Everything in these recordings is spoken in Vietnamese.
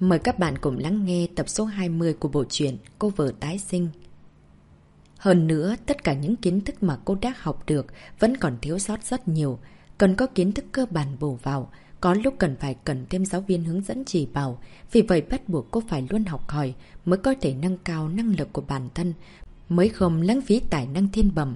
Mời các bạn cùng lắng nghe tập số 20 của bộ truyện Cô vợ tái sinh. Hơn nữa, tất cả những kiến thức mà cô đã học được vẫn còn thiếu sót rất nhiều. Cần có kiến thức cơ bản bổ vào, có lúc cần thêm giáo viên hướng dẫn chỉ bảo. Vì vậy bắt buộc cô phải luôn học hỏi mới có thể nâng cao năng lực của bản thân, mới không lãng phí tài năng thiên bẩm.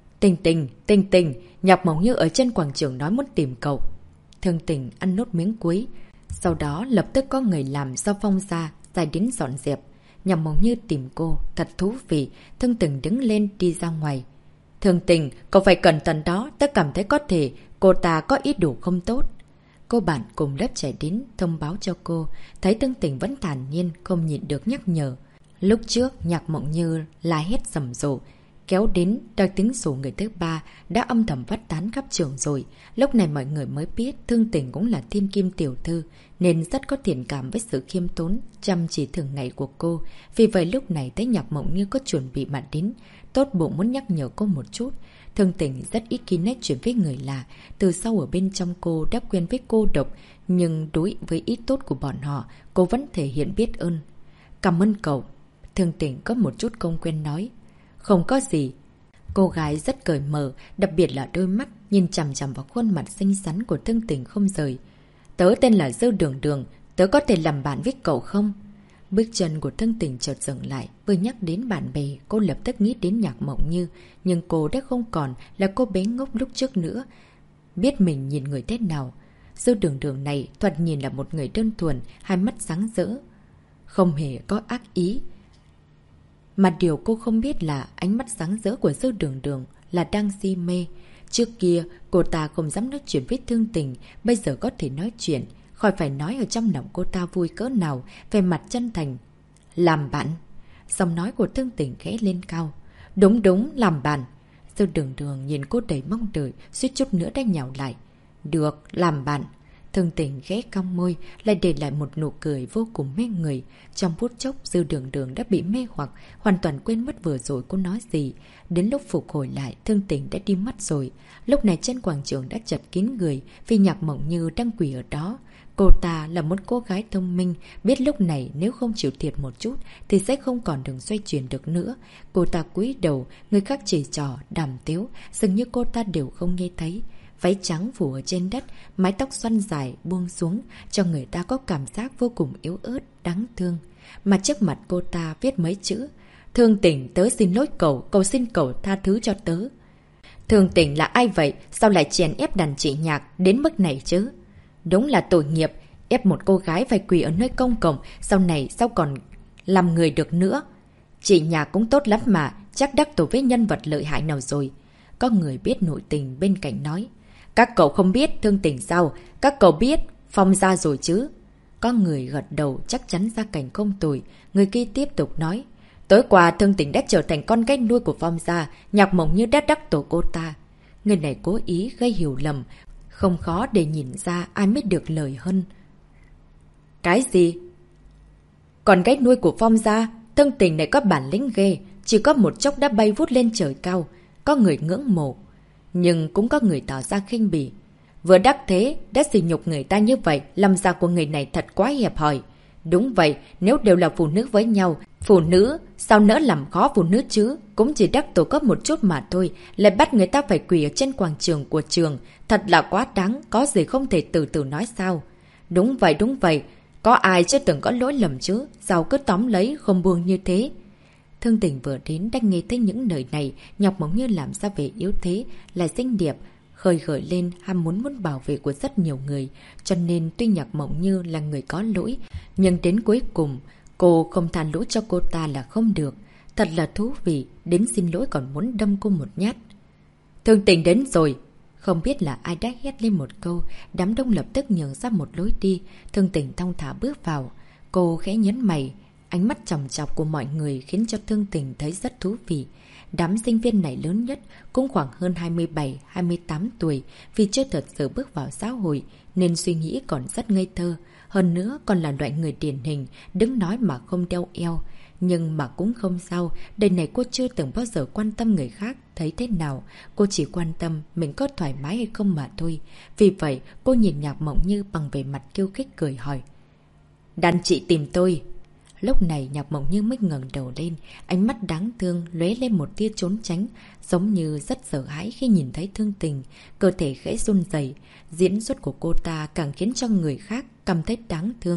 Tình, Nhạc Mộng Như ở trên quảng trường nói muốn tìm cậu. Thương Tình ăn nốt miếng cuối. Sau đó lập tức có người làm do Phong ra đến dọn dẹp. Nhạc Mộng Như tìm cô, thật thú vị. Thương Tình đứng lên đi ra ngoài. Thương Tình, cậu phải cẩn thận đó, tớ cảm thấy có thể cô ta có ý đồ không tốt. Cô bạn cùng lớp chạy đến thông báo cho cô, thấy Thương Tình vẫn thản nhiên, không nhịn được nhắc nhở. Lúc trước Nhạc Mộng Như la hét rầm rộ, kéo đến đòi tiếng sổ người thứ ba đã âm thầm phát tán khắp trường rồi. Lúc này mọi người mới biết Thương Tình cũng là thiên kim tiểu thư, nên rất có thiện cảm với sự khiêm tốn, chăm chỉ thường ngày của cô. Vì vậy lúc này thấy Nhạc Mộng Như có chuẩn bị mà đến, tốt bụng muốn nhắc nhở cô một chút. Thương Tình rất ít khi nói chuyện với người lạ, từ sau ở bên trong cô đã quen với cô độc, nhưng đối với ý tốt của bọn họ, cô vẫn thể hiện biết ơn. Cảm ơn cậu. Thương Tình có một chút không quen nói. Không có gì. Cô gái rất cởi mở, đặc biệt là đôi mắt nhìn chằm chằm vào khuôn mặt xinh xắn của Thương Tình không rời. Tớ tên là Dư Đường Đường, tớ có thể làm bạn với cậu không? Bước chân của Thương Tình chợt dừng lại, vừa nhắc đến bạn bè, cô lập tức nghĩ đến Nhạc Mộng Như, nhưng cô đã không còn là cô bé ngốc lúc trước nữa. Biết mình nhìn người thế nào. Dư Đường Đường này thoạt nhìn là một người đơn thuần, hai mắt sáng rỡ, không hề có ác ý. Mà điều cô không biết là ánh mắt sáng rỡ của Dư Đường Đường là đang si mê. Trước kia, cô ta không dám nói chuyện với Thương Tình, bây giờ có thể nói chuyện, khỏi phải nói ở trong lòng cô ta vui cỡ nào, về mặt chân thành. Làm bạn. Giọng nói của Thương Tình khẽ lên cao. Đúng, làm bạn. Dư Đường Đường nhìn cô đầy mong đợi, suýt chút nữa đã nhào lại. Được, làm bạn. Thương Tình khẽ cong môi, lại để lại một nụ cười vô cùng mê người. Trong phút chốc, Dư Đường Đường đã bị mê hoặc, hoàn toàn quên mất vừa rồi cô nói gì. Đến lúc phục hồi lại, Thương Tình đã đi mất rồi. Lúc này trên quảng trường đã chật kín người, vì Nhạc Mộng Như đang quỳ ở đó. Cô ta là một cô gái thông minh, biết lúc này nếu không chịu thiệt một chút thì sẽ không còn đường xoay chuyển được nữa. Cô ta cúi đầu, người khác chỉ trò, đàm tiếu, dường như cô ta đều không nghe thấy. Váy trắng phủ ở trên đất, mái tóc xoăn dài buông xuống, cho người ta có cảm giác vô cùng yếu ớt, đáng thương. Mà trước mặt cô ta viết mấy chữ. Thương Tình, tớ xin lỗi cậu, cầu xin cậu tha thứ cho tớ. Thương Tình là ai vậy? Sao lại chèn ép đàn chị Nhạc đến mức này chứ? Đúng là tội nghiệp, ép một cô gái phải quỳ ở nơi công cộng, sau này sao còn làm người được nữa. Chị Nhạc cũng tốt lắm mà, chắc đắc tội với nhân vật lợi hại nào rồi. Có người biết nội tình bên cạnh nói. Các cậu không biết Thương Tình sao? Các cậu biết Phong gia rồi chứ? Có người gật đầu chắc chắn gia cảnh không tồi. Người kia tiếp tục nói. Tối qua Thương Tình đã trở thành con gái nuôi của Phong gia, Nhạc Mộng Như đã đắc tội cô ta. Người này cố ý gây hiểu lầm, không khó để nhìn ra ai mới được lời hơn. Cái gì? Con gái nuôi của Phong gia? Thương Tình này có bản lĩnh ghê, chỉ có một chốc đã bay vút lên trời cao. Có người ngưỡng mộ, nhưng cũng có người tỏ ra khinh bỉ. Vừa đắc thế, đã sỉ nhục người ta như vậy, lòng dạ của người này thật quá hẹp hòi. Đúng vậy, nếu đều là phụ nữ với nhau, phụ nữ, sao nỡ làm khó phụ nữ chứ? Cũng chỉ đắc tội có một chút mà thôi, lại bắt người ta phải quỳ ở trên quảng trường của trường. Thật là quá đáng, có gì không thể từ từ nói sao? Đúng vậy, có ai chưa từng có lỗi lầm chứ? Sao cứ tóm lấy, không buông như thế? Thương Tình vừa đến đã nghe thấy những lời này, Nhạc Mộng Như làm ra vẻ yếu thế, lại xinh đẹp, khơi gợi lên ham muốn bảo vệ của rất nhiều người. Cho nên tuy Nhạc Mộng Như là người có lỗi, nhưng đến cuối cùng, cô không tha lỗi cho cô ta là không được. Thật là thú vị, đến xin lỗi còn muốn đâm cô một nhát. Thương Tình đến rồi! Không biết là ai đã hét lên một câu, đám đông lập tức nhường ra một lối đi. Thương Tình thong thả bước vào. Cô khẽ nhấn mày. Ánh mắt chòng chọc của mọi người khiến cho Thương Tình thấy rất thú vị. Đám sinh viên này lớn nhất cũng khoảng hơn 27-28 tuổi, vì chưa thật sự bước vào xã hội nên suy nghĩ còn rất ngây thơ. Hơn nữa còn là loại người điển hình, đứng nói mà không đeo eo. Nhưng mà cũng không sao, đời này cô chưa từng bao giờ quan tâm người khác thấy thế nào. Cô chỉ quan tâm mình có thoải mái hay không mà thôi. Vì vậy cô nhìn Nhạc Mộng Như bằng vẻ mặt khiêu khích cười hỏi. Đàn chị tìm tôi. Lúc này Nhạc Mộng Như mới ngẩng đầu lên, ánh mắt đáng thương lóe lên một tia trốn tránh, giống như rất sợ hãi khi nhìn thấy Thương Tình, cơ thể khẽ run rẩy. Diễn xuất của cô ta càng khiến cho người khác cảm thấy đáng thương.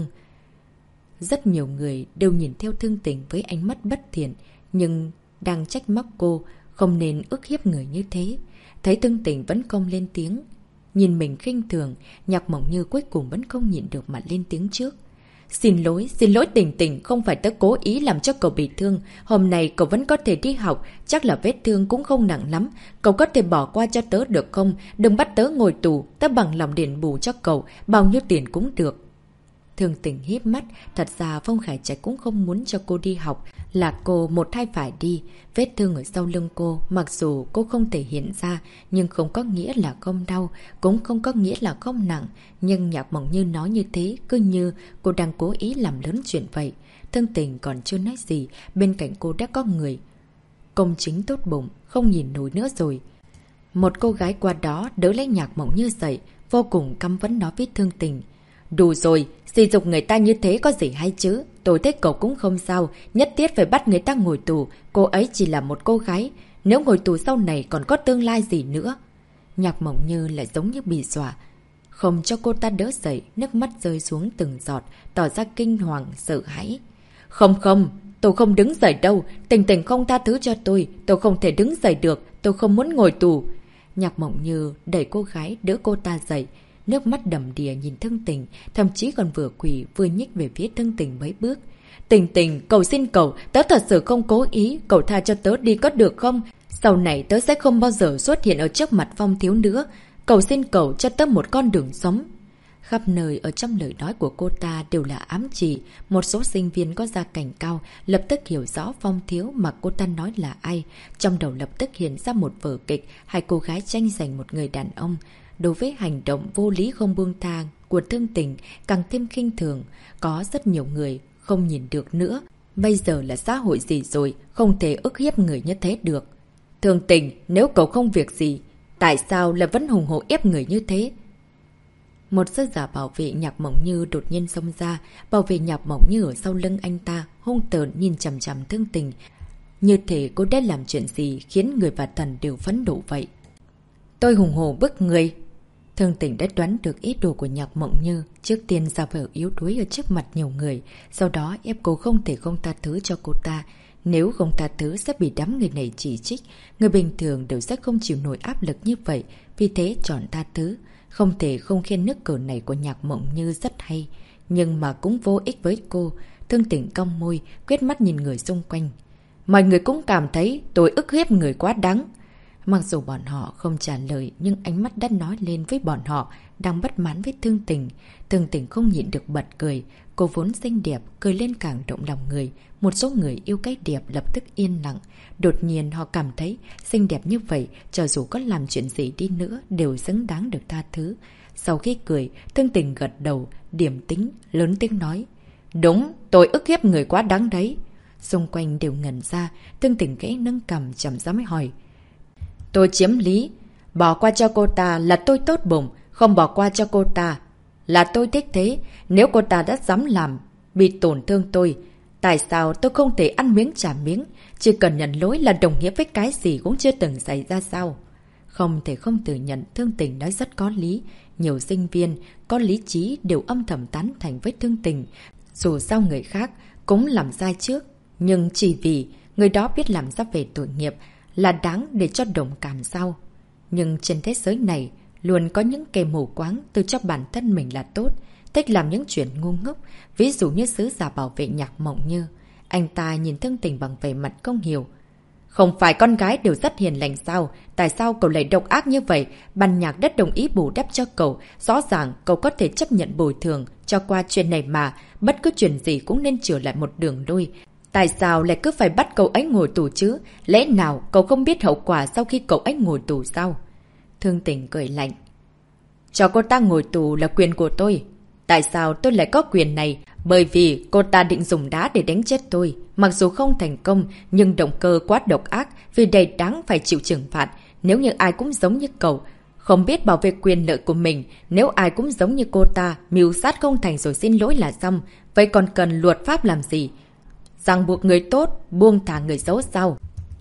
Rất nhiều người đều nhìn theo Thương Tình với ánh mắt bất thiện, nhưng đang trách móc cô không nên ức hiếp người như thế. Thấy Thương Tình vẫn không lên tiếng, nhìn mình khinh thường, Nhạc Mộng Như cuối cùng vẫn không nhịn được mà lên tiếng trước. Xin lỗi Tình Tình, không phải tớ cố ý làm cho cậu bị thương. Hôm nay cậu vẫn có thể đi học, chắc là vết thương cũng không nặng lắm. Cậu có thể bỏ qua cho tớ được không? Đừng bắt tớ ngồi tù, tớ bằng lòng đền bù cho cậu, bao nhiêu tiền cũng được. Thương Tình híp mắt, thật ra Phong Khải Trạch cũng không muốn cho cô đi học, là cô một hai phải đi. Vết thương ở sau lưng cô, mặc dù cô không thể hiện ra, nhưng không có nghĩa là không đau, cũng không có nghĩa là không nặng. Nhưng Nhạc Mộng Như nói như thế, cứ như cô đang cố ý làm lớn chuyện vậy. Thương Tình còn chưa nói gì, bên cạnh cô đã có người công chính tốt bụng, không nhìn nổi nữa rồi. Một cô gái qua đó đỡ lấy Nhạc Mộng Như dậy, vô cùng căm vấn nói với Thương Tình. Đủ rồi, sỉ nhục người ta như thế có gì hay chứ? Tôi thấy cậu cũng không sao, nhất thiết phải bắt người ta ngồi tù. Cô ấy chỉ là một cô gái, nếu ngồi tù sau này còn có tương lai gì nữa? Nhạc Mộng Như lại giống như bị dọa, không cho cô ta đỡ dậy, nước mắt rơi xuống từng giọt, tỏ ra kinh hoàng, sợ hãi. Không, tôi không đứng dậy đâu, Tình Tình không tha thứ cho tôi không thể đứng dậy được, tôi không muốn ngồi tù. Nhạc Mộng Như đẩy cô gái đỡ cô ta dậy, nước mắt đầm đìa nhìn Thương Tình, thậm chí còn vừa quỳ vừa nhích về phía Thương Tình mấy bước. Tình Tình, cầu xin cậu, tớ thật sự không cố ý, cậu tha cho tớ đi có được không? Sau này tớ sẽ không bao giờ xuất hiện ở trước mặt Phong thiếu nữa. Cầu xin cậu cho tớ một con đường sống. Khắp nơi ở trong lời nói của cô ta đều là ám chỉ. Một số sinh viên có gia cảnh cao lập tức hiểu rõ Phong thiếu mà cô ta nói là ai. Trong đầu lập tức hiện ra một vở kịch, hai cô gái tranh giành một người đàn ông. Đối với hành động vô lý không buông tha của Thương Tình càng thêm khinh thường. Có rất nhiều người không nhìn được nữa. Bây giờ là xã hội gì rồi, không thể ức hiếp người như thế được. Thương Tình, nếu cậu không việc gì, tại sao lại vẫn hùng hổ ép người như thế? Một sứ giả bảo vệ Nhạc Mộng Như đột nhiên xông ra, bảo vệ Nhạc Mộng Như ở sau lưng anh ta, hung tợn nhìn chằm chằm Thương Tình. Như thể cô đã làm chuyện gì khiến người và thần đều phẫn nộ vậy. Tôi hùng hổ bức người. Thương Tình đã đoán được ý đồ của Nhạc Mộng Như, trước tiên ra vẻ yếu đuối ở trước mặt nhiều người, sau đó ép cô không thể không tha thứ cho cô ta. Nếu không tha thứ sẽ bị đám người này chỉ trích, người bình thường đều sẽ không chịu nổi áp lực như vậy, vì thế chọn tha thứ. Không thể không khen nước cờ này của Nhạc Mộng Như rất hay, nhưng mà cũng vô ích với cô. Thương Tình cong môi, quét mắt nhìn người xung quanh. Mọi người cũng cảm thấy tôi ức hiếp người quá đáng. Mặc dù bọn họ không trả lời, nhưng ánh mắt đã nói lên với bọn họ đang bất mãn với Thương Tình. Thương Tình không nhịn được bật cười. Cô vốn xinh đẹp, cười lên càng động lòng người. Một số người yêu cái đẹp lập tức yên lặng. Đột nhiên họ cảm thấy xinh đẹp như vậy, cho dù có làm chuyện gì đi nữa đều xứng đáng được tha thứ. Sau khi cười, Thương Tình gật đầu, điểm tính, lớn tiếng nói. Đúng, tôi ức hiếp người quá đáng đấy. Xung quanh đều ngẩn ra, Thương Tình khẽ nâng cằm chậm rãi mới hỏi. Tôi chiếm lý, bỏ qua cho cô ta là tôi tốt bụng, không bỏ qua cho cô ta là tôi thích thế. Nếu cô ta đã dám làm, bị tổn thương tôi, tại sao tôi không thể ăn miếng trả miếng? Chỉ cần nhận lỗi là đồng nghĩa với cái gì cũng chưa từng xảy ra sao? Không thể không thừa nhận, Thương Tình nói rất có lý. Nhiều sinh viên có lý trí đều âm thầm tán thành với Thương Tình. Dù sao người khác cũng làm sai trước, nhưng chỉ vì người đó biết làm ra về tội nghiệp là đáng để cho đồng cảm sao? Nhưng trên thế giới này luôn có những kẻ mù quáng tự cho bản thân mình là tốt, thích làm những chuyện ngu ngốc, ví dụ như sứ giả bảo vệ Nhạc Mộng Như. Anh ta nhìn Thương Tình bằng vẻ mặt không hiểu. Không phải con gái đều rất hiền lành sao? Tại sao cậu lại độc ác như vậy? Ban nhạc đã đồng ý bù đắp cho cậu. Rõ ràng cậu có thể chấp nhận bồi thường cho qua chuyện này mà. Bất cứ chuyện gì cũng nên trở lại một đường đôi. Tại sao lại cứ phải bắt cậu ấy ngồi tù chứ? Lẽ nào cậu không biết hậu quả sau khi cậu ấy ngồi tù sao? Thương Tình cười lạnh. Cho cô ta ngồi tù là quyền của tôi. Tại sao tôi lại có quyền này? Bởi vì cô ta định dùng đá để đánh chết tôi. Mặc dù không thành công, nhưng động cơ quá độc ác, vì đầy đáng phải chịu trừng phạt. Nếu như ai cũng giống như cậu, không biết bảo vệ quyền lợi của mình. Nếu ai cũng giống như cô ta, mưu sát không thành rồi xin lỗi là xong. Vậy còn cần luật pháp làm gì? Ràng buộc người tốt, buông thả người xấu sao?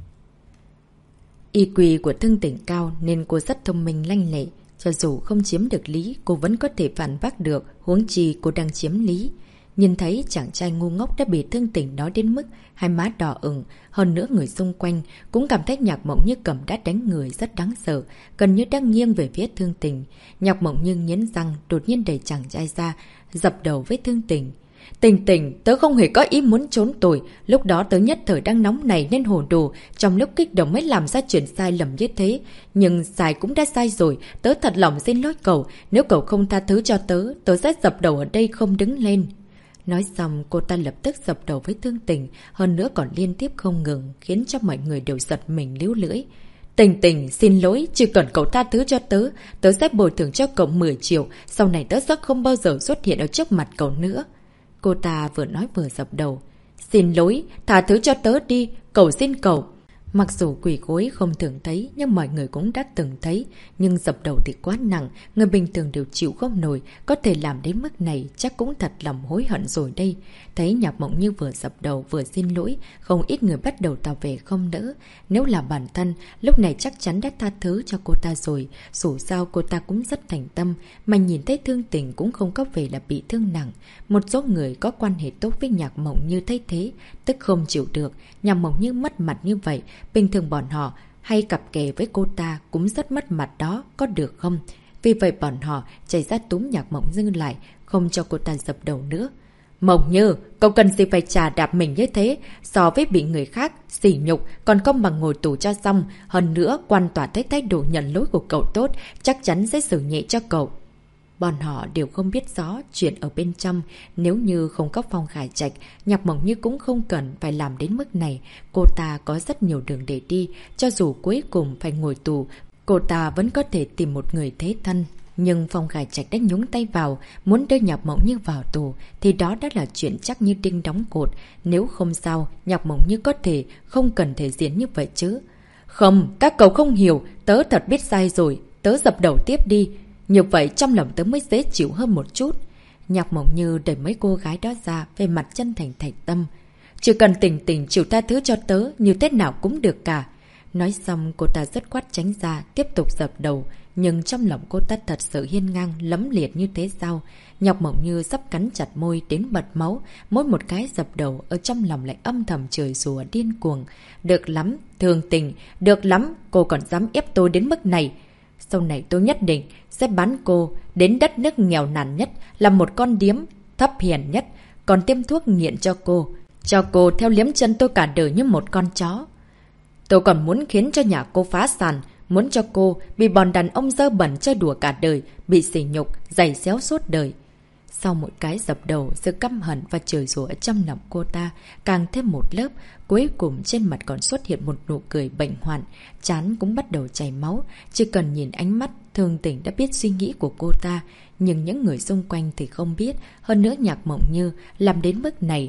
IQ của Thương Tỉnh cao nên cô rất thông minh lanh lẹ. Cho dù không chiếm được lý, cô vẫn có thể phản bác được, huống chi cô đang chiếm lý. Nhìn thấy chàng trai ngu ngốc đã bị Thương Tỉnh nói đến mức hai má đỏ ửng, hơn nữa người xung quanh cũng cảm thấy Nhạc Mộng Như cầm đá đánh người rất đáng sợ, gần như đang nghiêng về phía Thương Tỉnh. Nhạc Mộng Như nghiến răng, đột nhiên đẩy chàng trai ra, dập đầu với Thương Tỉnh. Tình tình, tớ không hề có ý muốn trốn tội. Lúc đó tớ nhất thời đang nóng này nên hồ đồ. Trong lúc kích động mới làm ra chuyện sai lầm như thế. Nhưng sai cũng đã sai rồi. Tớ thật lòng xin lỗi cậu. Nếu cậu không tha thứ cho tớ, tớ sẽ dập đầu ở đây không đứng lên. Nói xong, cô ta lập tức dập đầu với Thương Tình. Hơn nữa còn liên tiếp không ngừng, khiến cho mọi người đều giật mình líu lưỡi. Tình tình, xin lỗi, chỉ cần cậu tha thứ cho tớ, tớ sẽ bồi thường cho cậu 10 triệu. Sau này tớ sẽ không bao giờ xuất hiện ở trước mặt cậu nữa. Cô ta vừa nói vừa dập đầu. Xin lỗi, tha thứ cho tớ đi, cầu xin cậu. Mặc dù quỳ gối không thường thấy, nhưng mọi người cũng đã từng thấy. Nhưng dập đầu thì quá nặng, người bình thường đều chịu không nổi. Có thể làm đến mức này, chắc cũng thật lòng hối hận rồi đây. Thấy Nhạc Mộng Như vừa dập đầu vừa xin lỗi, không ít người bắt đầu tỏ vẻ không đỡ. Nếu là bản thân, lúc này chắc chắn đã tha thứ cho cô ta rồi. Dù sao cô ta cũng rất thành tâm, mà nhìn thấy Thương Tình cũng không có vẻ là bị thương nặng. Một số người có quan hệ tốt với Nhạc Mộng Như thấy thế, tức không chịu được. Nhạc Mộng Như mất mặt như vậy, bình thường bọn họ hay cặp kè với cô ta cũng rất mất mặt đó, có được không? Vì vậy bọn họ chạy ra túm Nhạc Mộng Như lại, không cho cô ta dập đầu nữa. Mộng Như, cậu cần gì phải chà đạp mình như thế? So với bị người khác sỉ nhục, còn không bằng ngồi tù cho xong. Hơn nữa, quan tòa thấy thái độ nhận lỗi của cậu tốt, chắc chắn sẽ xử nhẹ cho cậu. Bọn họ đều không biết rõ chuyện ở bên trong. Nếu như không có Phong Khải Trạch, Nhạc Mộng Như cũng không cần phải làm đến mức này. Cô ta có rất nhiều đường để đi. Cho dù cuối cùng phải ngồi tù, cô ta vẫn có thể tìm một người thế thân. Nhưng Phong Khải Trạch đã nhúng tay vào, muốn đưa Nhạc Mộng Như vào tù, thì đó đã là chuyện chắc như đinh đóng cột. Nếu không sao, Nhạc Mộng Như có thể không cần thể diễn như vậy chứ. Không, các cậu không hiểu, tớ thật biết sai rồi, tớ dập đầu tiếp đi. Như vậy trong lòng tớ mới dễ chịu hơn một chút. Nhạc Mộng Như đẩy mấy cô gái đó ra, về mặt chân thành thành tâm. Chỉ cần Tình Tình chịu tha thứ cho tớ, như thế nào cũng được cả. Nói xong cô ta rất quát tránh ra, tiếp tục dập đầu. Nhưng trong lòng cô ta thật sự hiên ngang, lẫm liệt như thế sao? Nhạc Mộng Như sắp cắn chặt môi đến bật máu. Mỗi một cái dập đầu ở trong lòng lại âm thầm chửi rủa điên cuồng. Được lắm, Thương Tình, được lắm, cô còn dám ép tôi đến mức này. Sau này tôi nhất định sẽ bán cô đến đất nước nghèo nàn nhất, là một con điếm thấp hèn nhất, còn tiêm thuốc nghiện cho cô. Cho cô theo liếm chân tôi cả đời như một con chó. Tôi còn muốn khiến cho nhà cô phá sản, muốn cho cô bị bọn đàn ông dơ bẩn chơi đùa cả đời, bị sỉ nhục, giày xéo suốt đời. Sau mỗi cái dập đầu, sự căm hận và chửi rủa trong lòng cô ta càng thêm một lớp. Cuối cùng trên mặt còn xuất hiện một nụ cười bệnh hoạn, trán cũng bắt đầu chảy máu. Chỉ cần nhìn ánh mắt, Thương Tình đã biết suy nghĩ của cô ta. Nhưng những người xung quanh thì không biết. Hơn nữa Nhạc Mộng Như làm đến mức này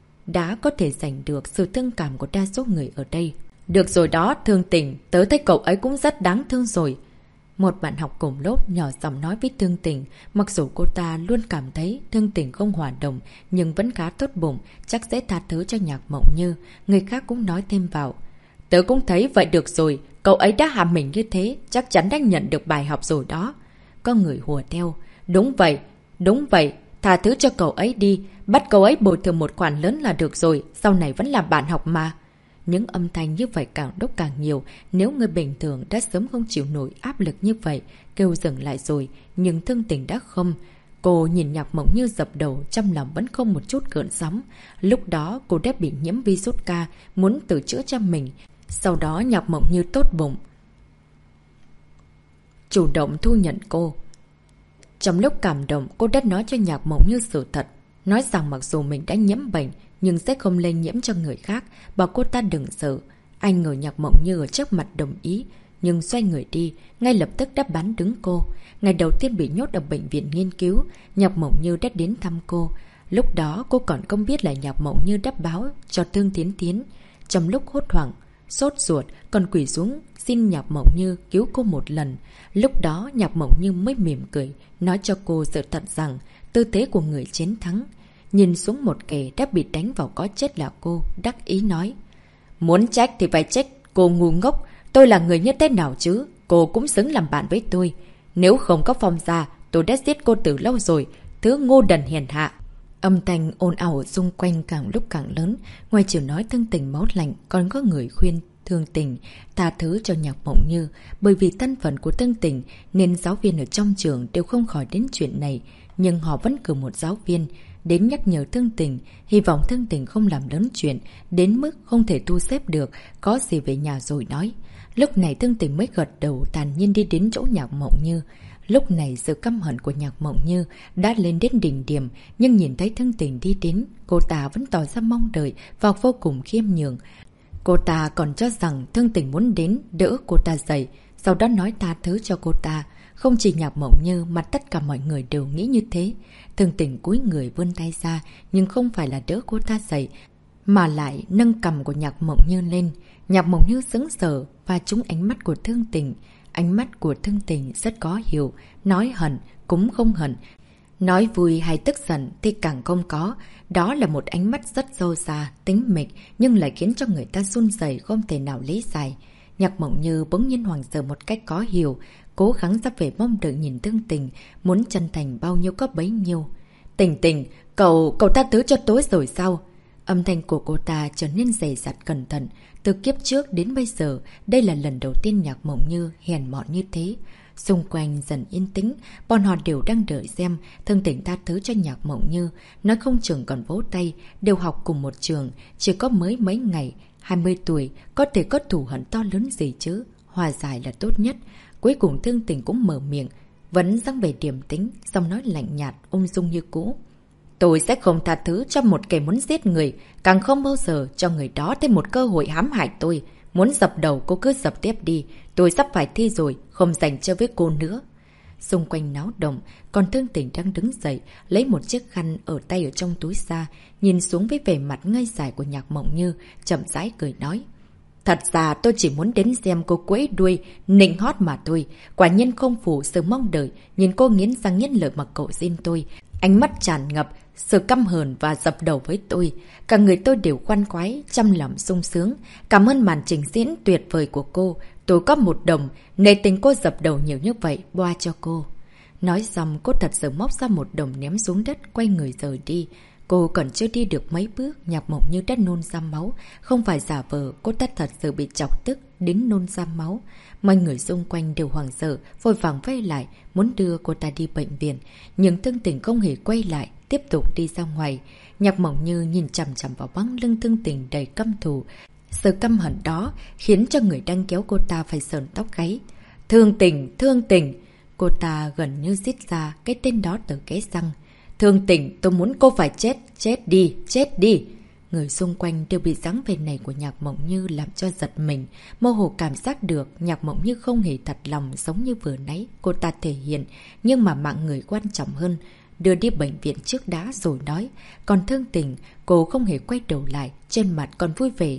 đã có thể giành được sự thương cảm của đa số người ở đây. Được rồi đó, Thương Tình, tớ thấy cậu ấy cũng rất đáng thương rồi. Một bạn học cùng lớp nhỏ giọng nói với Thương Tình. Mặc dù cô ta luôn cảm thấy Thương Tình không hòa đồng, nhưng vẫn khá tốt bụng, chắc sẽ tha thứ cho Nhạc Mộng Như. Người khác cũng nói thêm vào. Tớ cũng thấy vậy được rồi, cậu ấy đã hàm mình như thế, chắc chắn đã nhận được bài học rồi đó. Có người hùa theo. Đúng vậy, tha thứ cho cậu ấy đi, bắt cậu ấy bồi thường một khoản lớn là được rồi, sau này vẫn là bạn học mà. Những âm thanh như vậy càng đốt càng nhiều. Nếu người bình thường đã sớm không chịu nổi áp lực như vậy, kêu dừng lại rồi, nhưng Thương Tình đã không. Cô nhìn Nhạc Mộng Như dập đầu, trong lòng vẫn không một chút gợn sóng. Lúc đó cô đã bị nhiễm virus K, muốn tự chữa cho mình. Sau đó Nhạc Mộng Như tốt bụng chủ động thu nhận cô. Trong lúc cảm động, cô đã nói cho Nhạc Mộng Như sự thật, nói rằng mặc dù mình đã nhiễm bệnh nhưng sẽ không lây nhiễm cho người khác, bảo cô ta đừng sợ. Anh ngờ Nhạc Mộng Như ở trước mặt đồng ý, nhưng xoay người đi, ngay lập tức đã bán đứng cô. Ngày đầu tiên bị nhốt ở bệnh viện nghiên cứu, Nhạc Mộng Như đã đến thăm cô. Lúc đó cô còn không biết là Nhạc Mộng Như đã báo cho Thương Tiến Tiến. Trong lúc hốt hoảng, sốt ruột, còn quỳ xuống xin Nhạc Mộng Như cứu cô một lần. Lúc đó Nhạc Mộng Như mới mỉm cười, nói cho cô sự thật rằng tư thế của người chiến thắng. Nhìn xuống một kẻ đã bị đánh vào có chết là cô, đắc ý nói. Muốn trách thì phải trách cô ngu ngốc, tôi là người như thế nào chứ, cô cũng xứng làm bạn với tôi. Nếu không có Phong gia, tôi đã giết cô từ lâu rồi, thứ ngu đần hèn hạ. Âm thanh ồn ào xung quanh càng lúc càng lớn, ngoài chiều nói Thương Tình máu lạnh, còn có người khuyên Thương Tình tha thứ cho Nhạc Mộng Như. Bởi vì thân phận của Thương Tình nên giáo viên ở trong trường đều không khỏi đến chuyện này, nhưng họ vẫn cử một giáo viên đến nhắc nhở Thương Tình, hy vọng Thương Tình không làm lớn chuyện đến mức không thể thu xếp được, có gì về nhà rồi nói. Lúc này Thương Tình mới gật đầu thản nhiên đi đến chỗ Nhạc Mộng Như. Lúc này sự căm hận của Nhạc Mộng Như đã lên đến đỉnh điểm, nhưng nhìn thấy Thương Tình đi đến, cô ta vẫn tỏ ra mong đợi và vô cùng khiêm nhường. Cô ta còn cho rằng Thương Tình muốn đến đỡ cô ta dậy, sau đó nói tha thứ cho cô ta. Không chỉ Nhạc Mộng Như mà tất cả mọi người đều nghĩ như thế. Thương Tình cúi người vươn tay ra, nhưng không phải là đỡ cô ta dậy, mà lại nâng cằm của Nhạc Mộng Như lên. Nhạc Mộng Như sững sờ và trúng ánh mắt của Thương Tình. Ánh mắt của Thương Tình rất có hiểu, nói hận cũng không hận, nói vui hay tức giận thì càng không có. Đó là một ánh mắt rất sâu xa, tính mịch, nhưng lại khiến cho người ta run rẩy không thể nào lý giải. Nhạc Mộng Như bỗng nhiên hoảng sợ một cách có hiểu, cố gắng ra vẻ mong đợi nhìn Thương Tình, muốn chân thành bao nhiêu có bấy nhiêu. Tình Tình, cậu tha thứ cho tôi rồi sao? Âm thanh của cô ta trở nên dày dặt cẩn thận. Từ kiếp trước đến bây giờ, đây là lần đầu tiên Nhạc Mộng Như hèn mọn như thế. Xung quanh dần yên tĩnh, bọn họ đều đang đợi xem Thương Tình tha thứ cho Nhạc Mộng Như. Nói không chừng còn vỗ tay, đều học cùng một trường, chỉ có mới mấy ngày, 20 tuổi, có thể có thù hận to lớn gì chứ, hòa giải là tốt nhất. Cuối cùng Thương Tình cũng mở miệng, vẫn dáng vẻ điềm tĩnh, giọng nói lạnh nhạt, ung dung như cũ. Tôi sẽ không tha thứ cho một kẻ muốn giết người, càng không bao giờ cho người đó thêm một cơ hội hãm hại tôi. Muốn dập đầu cô cứ dập tiếp đi, tôi sắp phải thi rồi, không dành chơi với cô nữa. Xung quanh náo động, còn Thương Tình đang đứng dậy, lấy một chiếc khăn ở tay ở trong túi ra, nhìn xuống với vẻ mặt ngây dại của Nhạc Mộng Như, chậm rãi cười nói. Thật ra tôi chỉ muốn đến xem cô quấy đuôi, nịnh hót mà thôi. Quả nhiên không phủ sự mong đợi, nhìn cô nghiến răng nghiến lợi mà cậu xin tôi. Ánh mắt tràn ngập sự căm hờn và dập đầu với tôi. Cả người tôi đều khoan khoái, trăm lòng sung sướng. Cảm ơn màn trình diễn tuyệt vời của cô. Tôi có một đồng, nề tình cô dập đầu nhiều như vậy, boa cho cô. Nói xong, cô thật sự móc ra một đồng ném xuống đất, quay người rời đi. Cô còn chưa đi được mấy bước, Nhạc Mộng Như đã nôn ra máu. Không phải giả vờ, cô ta thật sự bị chọc tức, đến nôn ra máu. Mọi người xung quanh đều hoảng sợ, vội vàng vây lại, muốn đưa cô ta đi bệnh viện. Nhưng Thương Tình không hề quay lại, tiếp tục đi ra ngoài. Nhạc Mộng Như nhìn chằm chằm vào bóng lưng Thương Tình đầy căm thù. Sự căm hận đó khiến cho người đang kéo cô ta phải sờn tóc gáy. Thương Tình, Thương Tình! Cô ta gần như rít ra cái tên đó từ cái răng. Thương Tình, tôi muốn cô phải chết, chết đi, chết đi. Người xung quanh đều bị dáng vẻ này của Nhạc Mộng Như làm cho giật mình. Mơ hồ cảm giác được Nhạc Mộng Như không hề thật lòng giống như vừa nãy cô ta thể hiện. Nhưng mà mạng người quan trọng hơn. Đưa đi bệnh viện trước đã rồi nói. Còn Thương Tình, cô không hề quay đầu lại, trên mặt còn vui vẻ.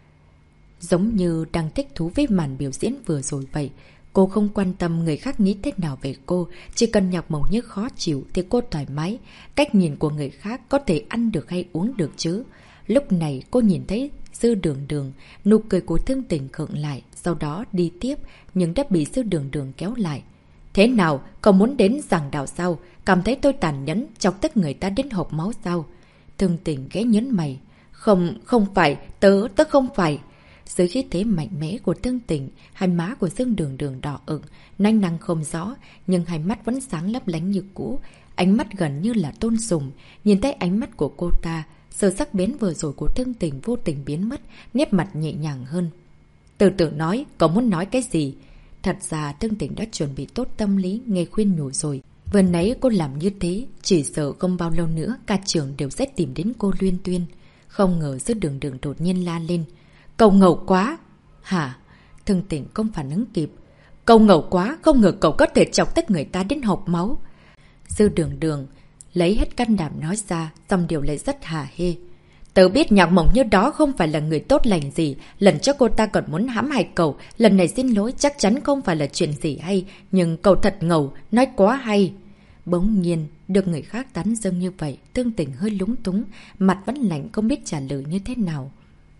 Giống như đang thích thú với màn biểu diễn vừa rồi vậy. Cô không quan tâm người khác nghĩ thế nào về cô, chỉ cần Nhạc Mộng Như khó chịu thì cô thoải mái. Cách nhìn của người khác có thể ăn được hay uống được chứ. Lúc này cô nhìn thấy Sư Đường Đường, nụ cười của Thương Tình khựng lại, sau đó đi tiếp, nhưng đã bị Sư Đường Đường kéo lại. Thế nào, cậu muốn đến giảng đạo sao? Cảm thấy tôi tàn nhẫn, chọc tức người ta đến hộc máu sao? Thương Tình ghé nhấn mày. Không phải, tớ không phải. Dưới khí thế mạnh mẽ của Thương Tình, hai má của Dương Đường Đường đỏ ửng, nanh năng không rõ, nhưng hai mắt vẫn sáng lấp lánh như cũ. Ánh mắt gần như là tôn sùng. Nhìn thấy ánh mắt của cô ta, sự sắc bén vừa rồi của Thương Tình vô tình biến mất, nét mặt nhẹ nhàng hơn. Từ từ nói, cậu muốn nói cái gì? Thật ra Thương Tình đã chuẩn bị tốt tâm lý nghe khuyên nhủ rồi. Vừa nãy cô làm như thế, chỉ sợ không bao lâu nữa cả trường đều sẽ tìm đến cô luyên tuyên. Không ngờ Dương Đường Đường đột nhiên la lên. Cậu ngầu quá! Hả? Thương Tình không phản ứng kịp. Cậu ngầu quá, không ngờ cậu có thể chọc tức người ta đến hộc máu. Sư Đường Đường lấy hết can đảm nói ra, dòng điều lại rất hả hê. Tớ biết Nhạc Mộng Như đó không phải là người tốt lành gì, lần trước cô ta còn muốn hãm hại cậu, lần này xin lỗi chắc chắn không phải là chuyện gì hay, nhưng cậu thật ngầu, nói quá hay. Bỗng nhiên, được người khác tán dương như vậy, Thương Tình hơi lúng túng, mặt vẫn lạnh không biết trả lời như thế nào.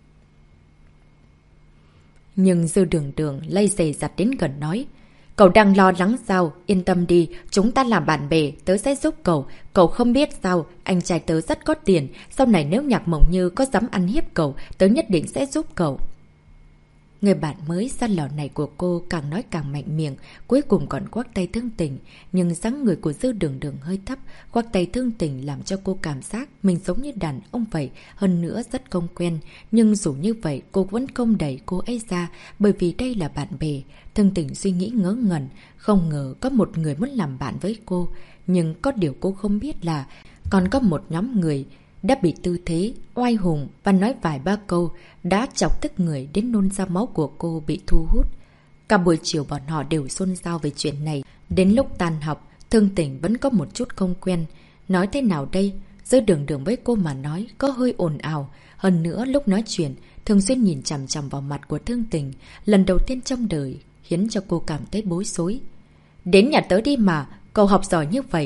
Nhưng Dư Đường Đường lay dày dặt đến gần nói, cậu đang lo lắng sao, yên tâm đi, chúng ta làm bạn bè, tớ sẽ giúp cậu không biết sao, anh trai tớ rất có tiền, sau này nếu Nhạc Mộng Như có dám ăn hiếp cậu, tớ nhất định sẽ giúp cậu. Người bạn mới xa lò này của cô càng nói càng mạnh miệng, cuối cùng còn quắc tay Thương Tình, nhưng dáng người của Dư Đường Đường hơi thấp, quắc tay Thương Tình làm cho cô cảm giác mình giống như đàn ông vậy, hơn nữa rất không quen, nhưng dù như vậy cô vẫn không đẩy cô ấy ra, bởi vì đây là bạn bè. Thương Tình suy nghĩ ngớ ngẩn, không ngờ có một người muốn làm bạn với cô, nhưng có điều cô không biết là còn có một nhóm người đã bị tư thế, oai hùng và nói vài ba câu đã chọc tức người đến nôn ra máu của cô bị thu hút. Cả buổi chiều bọn họ đều xôn xao về chuyện này. Đến lúc tan học, Thương Tình vẫn có một chút không quen. Nói thế nào đây? Dư Đường Đường với cô mà nói có hơi ồn ào. Hơn nữa lúc nói chuyện, thường xuyên nhìn chằm chằm vào mặt của Thương Tình. Lần đầu tiên trong đời khiến cho cô cảm thấy bối rối. Đến nhà tớ đi mà, cậu học giỏi như vậy.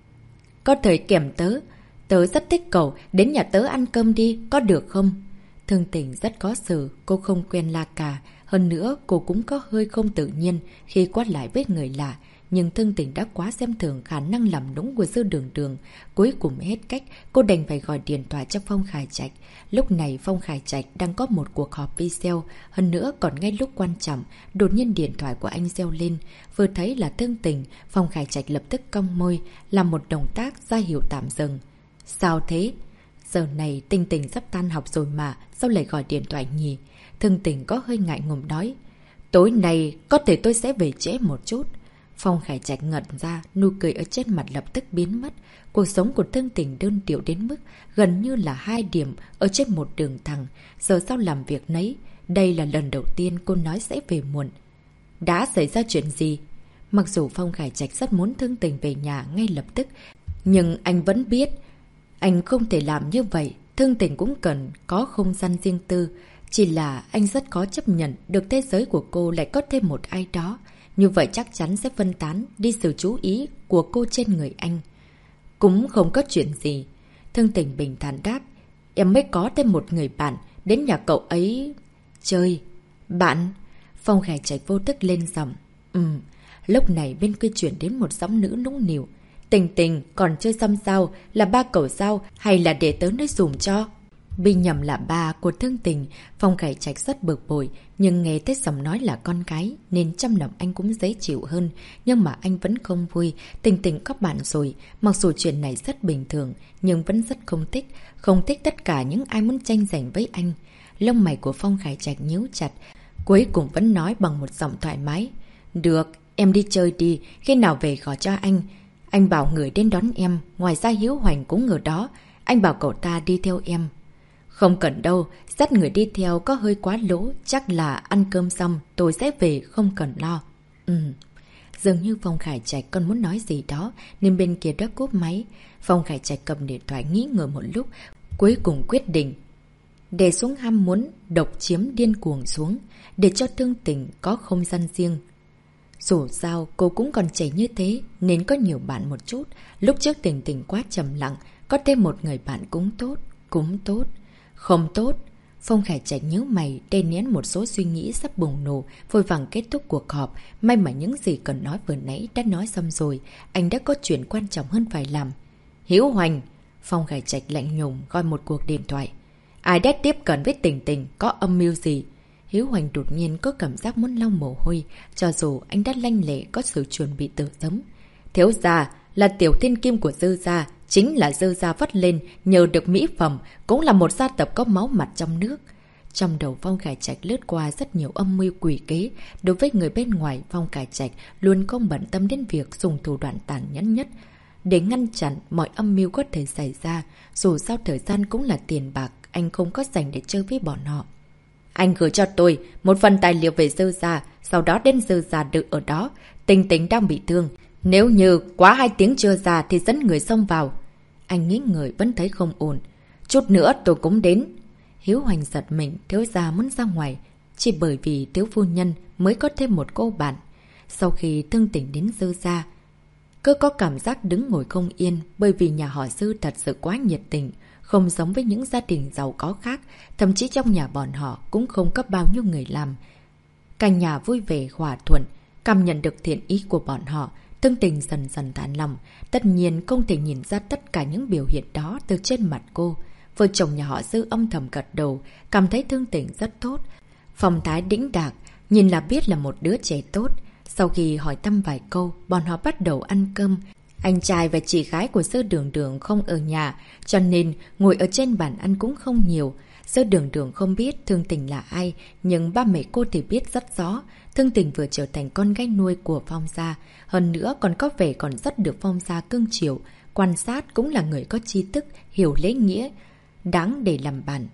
Có thời kèm tớ. Tớ rất thích cậu, đến nhà tớ ăn cơm đi, có được không? Thương Tình rất có sự, cô không quen La Cà. Hơn nữa, cô cũng có hơi không tự nhiên khi quát lại với người lạ. Nhưng Thương Tình đã quá xem thường khả năng làm nũng của Dư Đường Đường. Cuối cùng hết cách, cô đành phải gọi điện thoại cho Phong Khải Trạch. Lúc này Phong Khải Trạch đang có một cuộc họp video. Hơn nữa còn ngay lúc quan trọng, đột nhiên điện thoại của anh reo lên. Vừa thấy là Thương Tình, Phong Khải Trạch lập tức cong môi, làm một động tác ra hiệu tạm dừng. Sao thế? Giờ này Tình Tình sắp tan học rồi mà, sao lại gọi điện thoại nhỉ? Thương Tình có hơi ngại ngùng nói. Tối nay có thể tôi sẽ về trễ một chút. Phong Khải Trạch ngẩn ra, nụ cười ở trên mặt lập tức biến mất. Cuộc sống của Thương Tình đơn điệu đến mức gần như là 2 điểm ở trên một đường thẳng. Giờ sao làm việc nấy? Đây là lần đầu tiên cô nói sẽ về muộn. Đã xảy ra chuyện gì? Mặc dù Phong Khải Trạch rất muốn Thương Tình về nhà ngay lập tức, nhưng anh vẫn biết anh không thể làm như vậy. Thương Tình cũng cần có không gian riêng tư. Chỉ là anh rất khó chấp nhận được thế giới của cô lại có thêm một ai đó. Như vậy chắc chắn sẽ phân tán đi sự chú ý của cô trên người anh. Cũng không có chuyện gì. Thương Tình bình thản đáp. Em mới có thêm một người bạn. Đến nhà cậu ấy chơi. Bạn? Phong Khải Trạch vô thức lên giọng. Lúc này bên kia chuyển đến một giọng nữ nũng nịu. Tình Tình còn chơi xong sao? Là ba cậu sao? Hay là để tớ nói dùm cho? Bị nhầm là ba của Thương Tình. Phong Khải Trạch rất bực bội, nhưng nghe tới giọng nói là con gái nên trong lòng anh cũng dễ chịu hơn. Nhưng mà anh vẫn không vui. Tình Tình có bạn rồi. Mặc dù chuyện này rất bình thường, nhưng vẫn rất không thích. Không thích tất cả những ai muốn tranh giành với anh. Lông mày của Phong Khải Trạch nhíu chặt, cuối cùng vẫn nói bằng một giọng thoải mái. Được, em đi chơi đi, khi nào về gọi cho anh. Anh bảo người đến đón em, ngoài ra Hiếu Hoành cũng ở đó. Anh bảo cậu ta đi theo em. Không cần đâu, dắt người đi theo có hơi quá lỗ, chắc là ăn cơm xong tôi sẽ về, không cần lo. Dường như Phong Khải Trạch còn muốn nói gì đó nên bên kia đã cúp máy. Phong Khải Trạch cầm điện thoại nghĩ ngợi một lúc, cuối cùng quyết định để xuống ham muốn độc chiếm điên cuồng xuống, để cho Thương Tình có không gian riêng. Dù sao cô cũng còn trẻ như thế nên có nhiều bạn một chút. Lúc trước Tình Tình quá trầm lặng, có thêm một người bạn cũng tốt, cũng tốt. Không tốt. Phong Khải Trạch nhớ mày, đè nén một số suy nghĩ sắp bùng nổ, vội vàng kết thúc cuộc họp. May mà những gì cần nói vừa nãy đã nói xong rồi, anh đã có chuyện quan trọng hơn phải làm. Hiếu Hoành! Phong Khải Trạch lạnh nhùng gọi một cuộc điện thoại. Ai đã tiếp cận với Tình Tình, có âm mưu gì? Hiếu Hoành đột nhiên có cảm giác muốn lau mồ hôi, cho dù anh đã lanh lệ có sự chuẩn bị từ sớm. Thiếu gia là tiểu thiên kim của Dư gia, chính là Dư gia vất lên nhờ được mỹ phẩm, cũng là một gia tộc có máu mặt trong nước. Trong đầu Phong Khải Trạch lướt qua rất nhiều âm mưu quỷ kế. Đối với người bên ngoài, Phong Khải Trạch luôn không bận tâm đến việc dùng thủ đoạn tàn nhẫn nhất để ngăn chặn mọi âm mưu có thể xảy ra. Dù sao thời gian cũng là tiền bạc, anh không có dành để chơi với bọn họ. Anh gửi cho tôi một phần tài liệu về Dư gia, sau đó đến Dư gia đợi ở đó. Tình Tình đang bị thương, nếu như quá 2 tiếng chưa ra thì dẫn người xông vào. Anh nghĩ người vẫn thấy không ổn. chút nữa tôi cũng đến. Hiếu Hoành giật mình, thiếu gia muốn ra ngoài. Chỉ bởi vì thiếu phu nhân mới có thêm một cô bạn. Sau khi Thương Tình đến Dư gia, cứ có cảm giác đứng ngồi không yên bởi vì nhà họ Dư thật sự quá nhiệt tình, không giống với những gia đình giàu có khác, thậm chí trong nhà bọn họ cũng không có bao nhiêu người làm. Cả nhà vui vẻ hòa thuận, cảm nhận được thiện ý của bọn họ, Thương Tình dần dần thản lòng. Tất nhiên không thể nhìn ra tất cả những biểu hiện đó từ trên mặt cô. Vợ chồng nhà họ Dư âm thầm gật đầu, cảm thấy Thương Tình rất tốt. Phong thái đĩnh đạc, nhìn là biết là một đứa trẻ tốt. Sau khi hỏi thăm vài câu, bọn họ bắt đầu ăn cơm. Anh trai và chị gái của Dư Đường Đường không ở nhà, cho nên ngồi ở trên bàn ăn cũng không nhiều. Dư Đường Đường không biết Thương Tình là ai, nhưng ba mẹ cô thì biết rất rõ. Thương Tình vừa trở thành con gái nuôi của Phong gia, hơn nữa còn có vẻ còn rất được Phong gia cưng chiều. Quan sát cũng là người có tri thức, hiểu lễ nghĩa, đáng để làm bạn.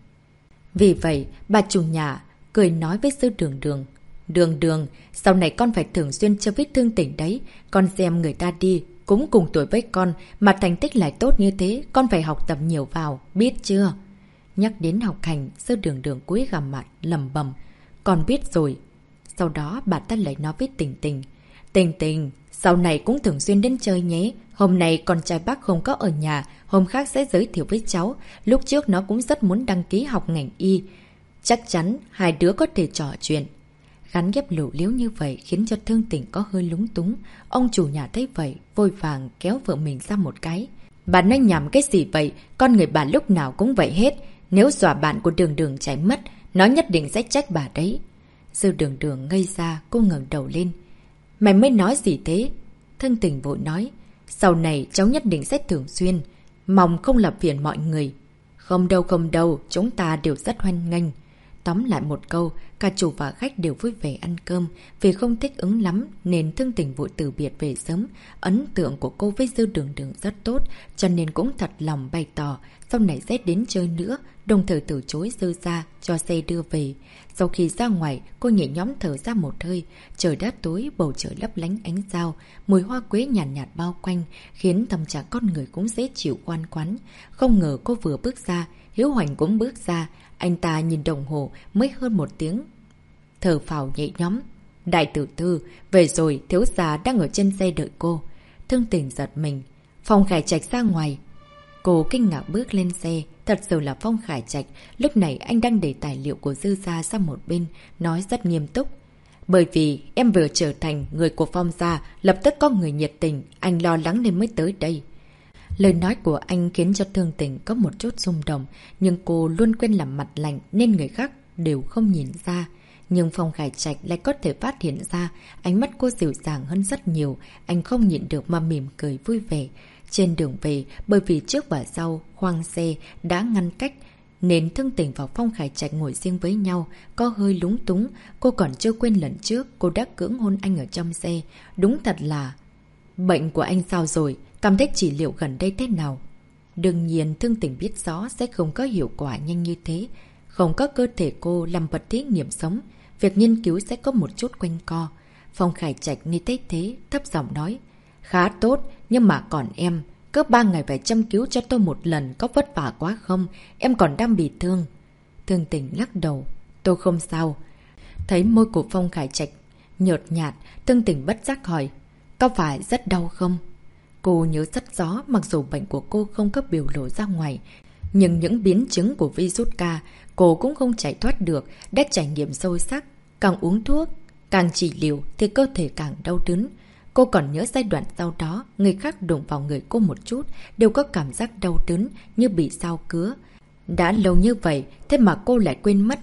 Vì vậy, bà chủ nhà cười nói với Dư Đường Đường. Đường Đường, sau này con phải thường xuyên chơi với Thương Tình đấy. Con xem người ta đi, cũng cùng tuổi với con, mà thành tích lại tốt như thế, con phải học tập nhiều vào, biết chưa? Nhắc đến học hành, Dư Đường Đường cúi gằm mặt, lẩm bẩm. Con biết rồi. Sau đó bà ta lại nói với Tình Tình. Tình Tình, sau này cũng thường xuyên đến chơi nhé. Hôm nay con trai bác không có ở nhà, hôm khác sẽ giới thiệu với cháu. Lúc trước nó cũng rất muốn đăng ký học ngành y. Chắc chắn hai đứa có thể trò chuyện. Gắn ghép lủ liếu như vậy khiến cho Thương Tình có hơi lúng túng. Ông chủ nhà thấy vậy, vội vàng kéo vợ mình ra một cái. Bà nói nhầm cái gì vậy? Con người bà lúc nào cũng vậy hết. Nếu dọa bạn của Đường Đường chạy mất, nó nhất định sẽ trách bà đấy. Dư Đường Đường ngây ra, cô ngẩng đầu lên. Mày mới nói gì thế? Thương Tình vội nói. Sau này cháu nhất định sẽ thường xuyên. Mong không làm phiền mọi người. Không đâu, chúng ta đều rất hoan nghênh. Tóm lại một câu, cả chủ và khách đều vui vẻ ăn cơm. Vì không thích ứng lắm nên Thương Tình vội từ biệt về sớm. Ấn tượng của cô với Dư Đường Đường rất tốt, cho nên cũng thật lòng bày tỏ sau này sẽ đến chơi nữa, đồng thời từ chối Dư ra cho xe đưa về. Sau khi ra ngoài, cô nhẹ nhõm thở ra một hơi. Trời đã tối, bầu trời lấp lánh ánh sao, mùi hoa quế nhàn nhạt bao quanh, khiến tâm trạng con người cũng dễ chịu ngoan ngoãn. Không ngờ cô vừa bước ra, Hiếu Hoành cũng bước ra. Anh ta nhìn đồng hồ mới hơn một tiếng, thở phào nhẹ nhõm. Đại tiểu thư, về rồi, thiếu gia đang ở trên xe đợi cô. Thương Tình giật mình. Phong Khải Trạch ra ngoài. Cô kinh ngạc bước lên xe. Thật sự là Phong Khải Trạch. Lúc này anh đang để tài liệu của Dư gia sang một bên, nói rất nghiêm túc. Bởi vì em vừa trở thành người của Phong gia, lập tức có người nhiệt tình, anh lo lắng nên mới tới đây. Lời nói của anh khiến cho Thương Tình có một chút rung động, nhưng cô luôn quên làm mặt lạnh nên người khác đều không nhìn ra. Nhưng Phong Khải Trạch lại có thể phát hiện ra, ánh mắt cô dịu dàng hơn rất nhiều, anh không nhịn được mà mỉm cười vui vẻ. Trên đường về, bởi vì trước và sau khoang xe đã ngăn cách, nên Thương Tình và Phong Khải Trạch ngồi riêng với nhau, có hơi lúng túng. Cô còn chưa quên lần trước cô đã cưỡng hôn anh ở trong xe. Đúng thật là... Bệnh của anh sao rồi? Cảm thấy trị liệu gần đây thế nào? Đương nhiên Thương Tình biết rõ sẽ không có hiệu quả nhanh như thế. Không có cơ thể cô làm vật thí nghiệm sống, việc nghiên cứu sẽ có một chút quanh co. Phong Khải Trạch nghe thấy thế, thấp giọng nói. Khá tốt, nhưng mà còn em, cứ 3 ngày phải chăm cứu cho tôi một lần, có vất vả quá không? Em còn đang bị thương. Thương Tình lắc đầu. Tôi không sao. Thấy môi của Phong Khải Trạch nhợt nhạt, Thương Tình bất giác hỏi. Có phải rất đau không? Cô nhớ rất rõ, mặc dù bệnh của cô không có biểu lộ ra ngoài, nhưng những biến chứng của virus K cô cũng không chạy thoát được, đã trải nghiệm sâu sắc. Càng uống thuốc, càng trị liệu thì cơ thể càng đau đớn. Cô còn nhớ giai đoạn sau đó, người khác đụng vào người cô một chút đều có cảm giác đau đớn như bị sao cứa. Đã lâu như vậy, thế mà cô lại quên mất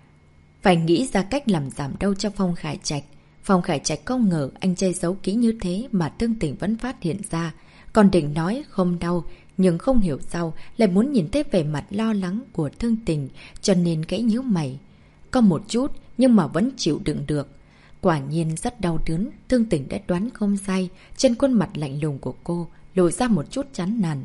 phải nghĩ ra cách làm giảm đau cho Phong Khải Trạch. Phong Khải Trạch không ngờ anh che giấu kỹ như thế mà Thương Tình vẫn phát hiện ra. Còn định nói không đau, nhưng không hiểu sao lại muốn nhìn thấy vẻ mặt lo lắng của Thương Tình, cho nên kẽ nhíu mày. Có một chút nhưng mà vẫn chịu đựng được. Quả nhiên rất đau đớn, Thương Tình đã đoán không sai, trên khuôn mặt lạnh lùng của cô lộ ra một chút chán nản.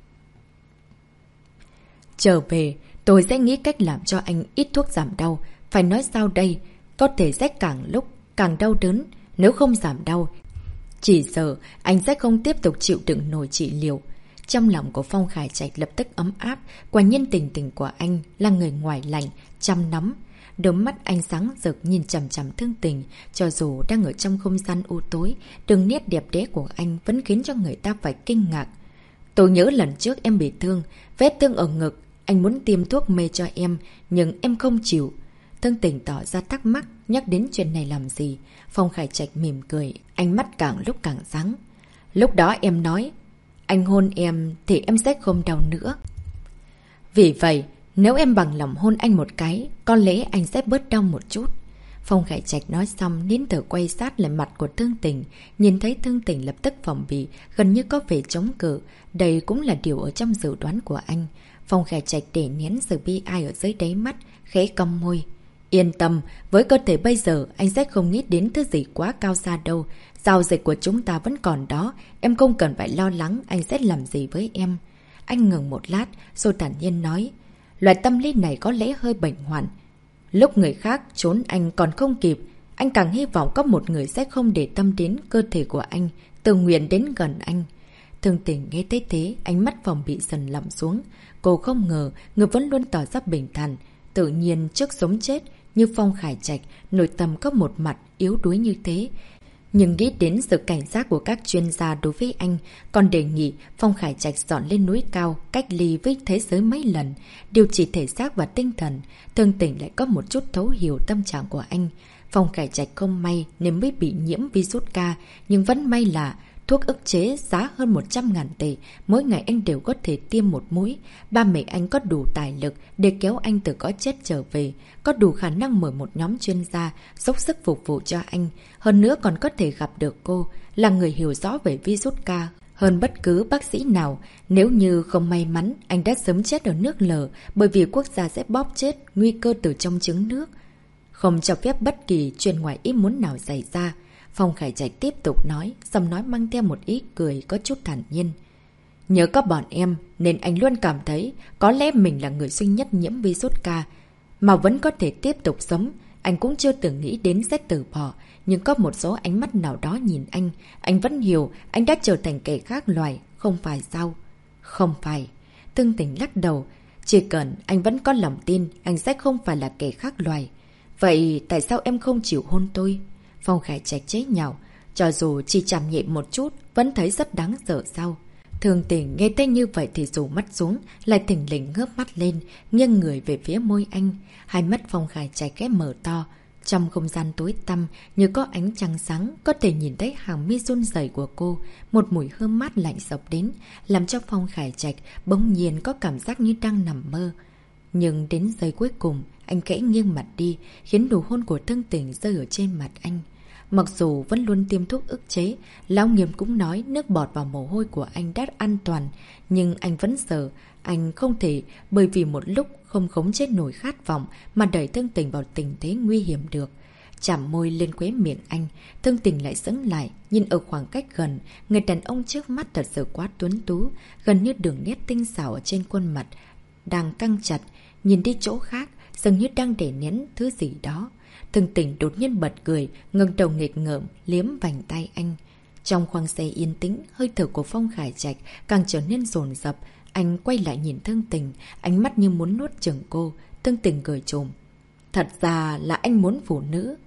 Trở về, tôi sẽ nghĩ cách làm cho anh ít thuốc giảm đau. Phải nói sao đây? Có thể sẽ càng lúc càng đau đớn. Nếu không giảm đau, chỉ sợ anh sẽ không tiếp tục chịu đựng nổi trị liệu. Trong lòng của Phong Khải Trạch lập tức ấm áp, quả nhiên tình tình của anh là người ngoài lạnh, chăm nóng. Đôi mắt anh sáng rực nhìn chằm chằm Thương Tình, cho dù đang ở trong không gian u tối, đường nét đẹp đẽ của anh vẫn khiến cho người ta phải kinh ngạc. Tôi nhớ lần trước em bị thương, vết thương ở ngực, anh muốn tiêm thuốc mê cho em, nhưng em không chịu. Thương Tình tỏ ra thắc mắc, nhắc đến chuyện này làm gì? Phong Khải Trạch mỉm cười, ánh mắt càng lúc càng sáng. Lúc đó em nói, anh hôn em thì em sẽ không đau nữa. Vì vậy, nếu em bằng lòng hôn anh một cái, có lẽ anh sẽ bớt đau một chút. Phong Khải Trạch nói xong, nín thở quay sát lại mặt của Thương Tình. Nhìn thấy Thương Tình lập tức phòng bị, gần như có vẻ chống cự. Đây cũng là điều ở trong dự đoán của anh. Phong Khải Trạch để nén sự bi ai ở dưới đáy mắt, khẽ cong môi. Yên tâm, với cơ thể bây giờ, anh sẽ không nghĩ đến thứ gì quá cao xa đâu. Giao dịch của chúng ta vẫn còn đó, em không cần phải lo lắng anh sẽ làm gì với em. Anh ngừng một lát, rồi thản nhiên nói. Loại tâm lý này có lẽ hơi bệnh hoạn. Lúc người khác trốn anh còn không kịp, anh càng hy vọng có một người sẽ không để tâm đến cơ thể của anh, tự nguyện đến gần anh. Thương Tình nghe thấy thế, ánh mắt phòng bị dần lặm xuống. Cô không ngờ người vẫn luôn tỏ ra bình thản, tự nhiên trước sống chết như Phong Khải Trạch, nội tâm có một mặt yếu đuối như thế. Nhưng nghĩ đến sự cảnh giác của các chuyên gia đối với anh, còn đề nghị Phong Khải Trạch dọn lên núi cao, cách ly với thế giới mấy lần, điều trị thể xác và tinh thần. Thương Tình lại có một chút thấu hiểu tâm trạng của anh. Phong Khải Trạch không may nên mới bị nhiễm virus K, nhưng vẫn may là thuốc ức chế giá hơn 100.000 tệ, mỗi ngày anh đều có thể tiêm một mũi. Ba mẹ anh có đủ tài lực để kéo anh từ có chết trở về, có đủ khả năng mời một nhóm chuyên gia dốc sức phục vụ cho anh. Hơn nữa còn có thể gặp được cô, là người hiểu rõ về virus K hơn bất cứ bác sĩ nào. Nếu như không may mắn, anh đã sớm chết ở nước lờ, bởi vì quốc gia sẽ bóp chết nguy cơ từ trong trứng nước. Không cho phép bất kỳ chuyện ngoài ý muốn nào xảy ra. Phong Khải Trạch tiếp tục nói, xong nói mang theo một ý cười có chút thản nhiên. Nhớ có bọn em, nên anh luôn cảm thấy có lẽ mình là người duy nhất nhiễm virus K, mà vẫn có thể tiếp tục sống. Anh cũng chưa từng nghĩ đến sẽ từ bỏ, nhưng có một số ánh mắt nào đó nhìn anh vẫn hiểu anh đã trở thành kẻ khác loài, không phải sao? Không phải. Thương Tình lắc đầu, chỉ cần anh vẫn có lòng tin, anh sẽ không phải là kẻ khác loài. Vậy tại sao em không chịu hôn tôi? Phong Khải Trạch chế nhạo, cho dù chỉ chạm nhẹ một chút, vẫn thấy rất đáng sợ sao? Thương Tình nghe thấy như vậy thì rủ mắt xuống, lại thỉnh lình ngước mắt lên, nghiêng người về phía môi anh. Hai mắt Phong Khải Trạch khẽ mở to. Trong không gian tối tăm, như có ánh trăng sáng, có thể nhìn thấy hàng mi run rẩy của cô. Một mùi hương mát lạnh sộc đến, làm cho Phong Khải Trạch bỗng nhiên có cảm giác như đang nằm mơ. Nhưng đến giây cuối cùng, anh khẽ nghiêng mặt đi, khiến nụ hôn của Thương Tình rơi ở trên mặt anh. Mặc dù vẫn luôn tiêm thuốc ức chế, Lão Nghiêm cũng nói nước bọt và mồ hôi của anh đã an toàn, nhưng anh vẫn sợ, anh không thể bởi vì một lúc không khống chế nổi khát vọng mà đẩy Thương Tình vào tình thế nguy hiểm được. Chạm môi lên khóe miệng anh, Thương Tình lại sững lại, nhìn ở khoảng cách gần, người đàn ông trước mắt thật sự quá tuấn tú, gần như đường nét tinh xảo ở trên khuôn mặt đang căng chặt, nhìn đi chỗ khác, dường như đang để nén thứ gì đó. Thương Tình đột nhiên bật cười, ngẩng đầu nghịch ngợm, liếm vành tay anh. Trong khoang xe yên tĩnh, hơi thở của Phong Khải Trạch càng trở nên dồn dập. Anh quay lại nhìn Thương Tình, ánh mắt như muốn nuốt chửng cô. Thương Tình cười trộm. Thật ra là anh muốn phụ nữ.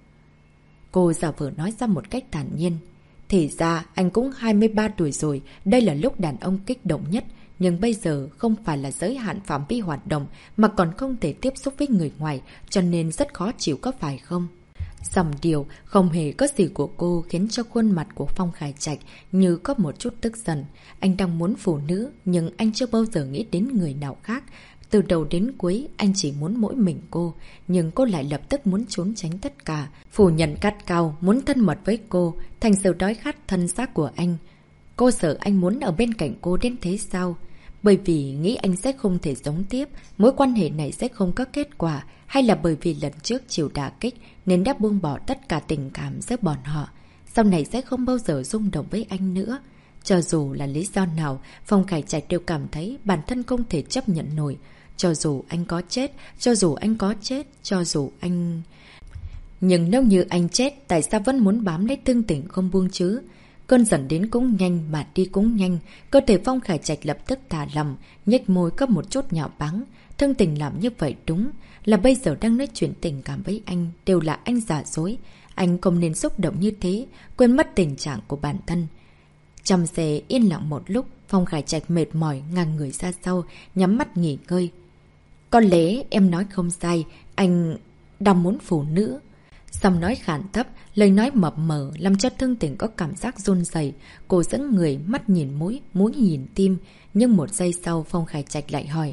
Cô giả vờ nói ra một cách thản nhiên. Thì ra anh cũng 23 tuổi rồi, đây là lúc đàn ông kích động nhất. Nhưng bây giờ không phải là giới hạn phạm vi hoạt động mà còn không thể tiếp xúc với người ngoài, cho nên rất khó chịu có phải không? Dòng điều không hề có gì của cô khiến cho khuôn mặt của Phong Khải Trạch như có một chút tức giận. Anh đang muốn phụ nữ nhưng anh chưa bao giờ nghĩ đến người nào khác. Từ đầu đến cuối anh chỉ muốn mỗi mình cô, nhưng cô lại lập tức muốn trốn tránh tất cả. Phủ nhận gắt cao, muốn thân mật với cô, thành sự đói khát thân xác của anh. Cô sợ anh muốn ở bên cạnh cô đến thế sao? Bởi vì nghĩ anh sẽ không thể sống tiếp, mối quan hệ này sẽ không có kết quả, hay là bởi vì lần trước chịu đả kích nên đã buông bỏ tất cả tình cảm giữa bọn họ, sau này sẽ không bao giờ rung động với anh nữa. Cho dù là lý do nào, Phong Khải Trạch đều cảm thấy bản thân không thể chấp nhận nổi. Cho dù anh có chết, cho dù anh có chết, cho dù anh... Nhưng nếu như anh chết, tại sao vẫn muốn bám lấy Thương Tình không buông chứ? Cơn giận đến cũng nhanh mà đi cũng nhanh. Cơ thể Phong Khải Trạch lập tức thả lỏng, nhếch môi có một chút nhạo báng. Thương Tình làm như vậy đúng là bây giờ đang nói chuyện tình cảm với anh, đều là anh giả dối. Anh không nên xúc động như thế, quên mất tình trạng của bản thân. Trong xe yên lặng một lúc, Phong Khải Trạch mệt mỏi ngang người ra sau, nhắm mắt nghỉ ngơi. Có lẽ em nói không sai, anh đang muốn phụ nữ. Giọng nói khản thấp, lời nói mập mờ làm cho Thương Tình có cảm giác run rẩy. Cô dẫn người, mắt nhìn mũi, mũi nhìn tim. Nhưng một giây sau Phong Khải Trạch lại hỏi.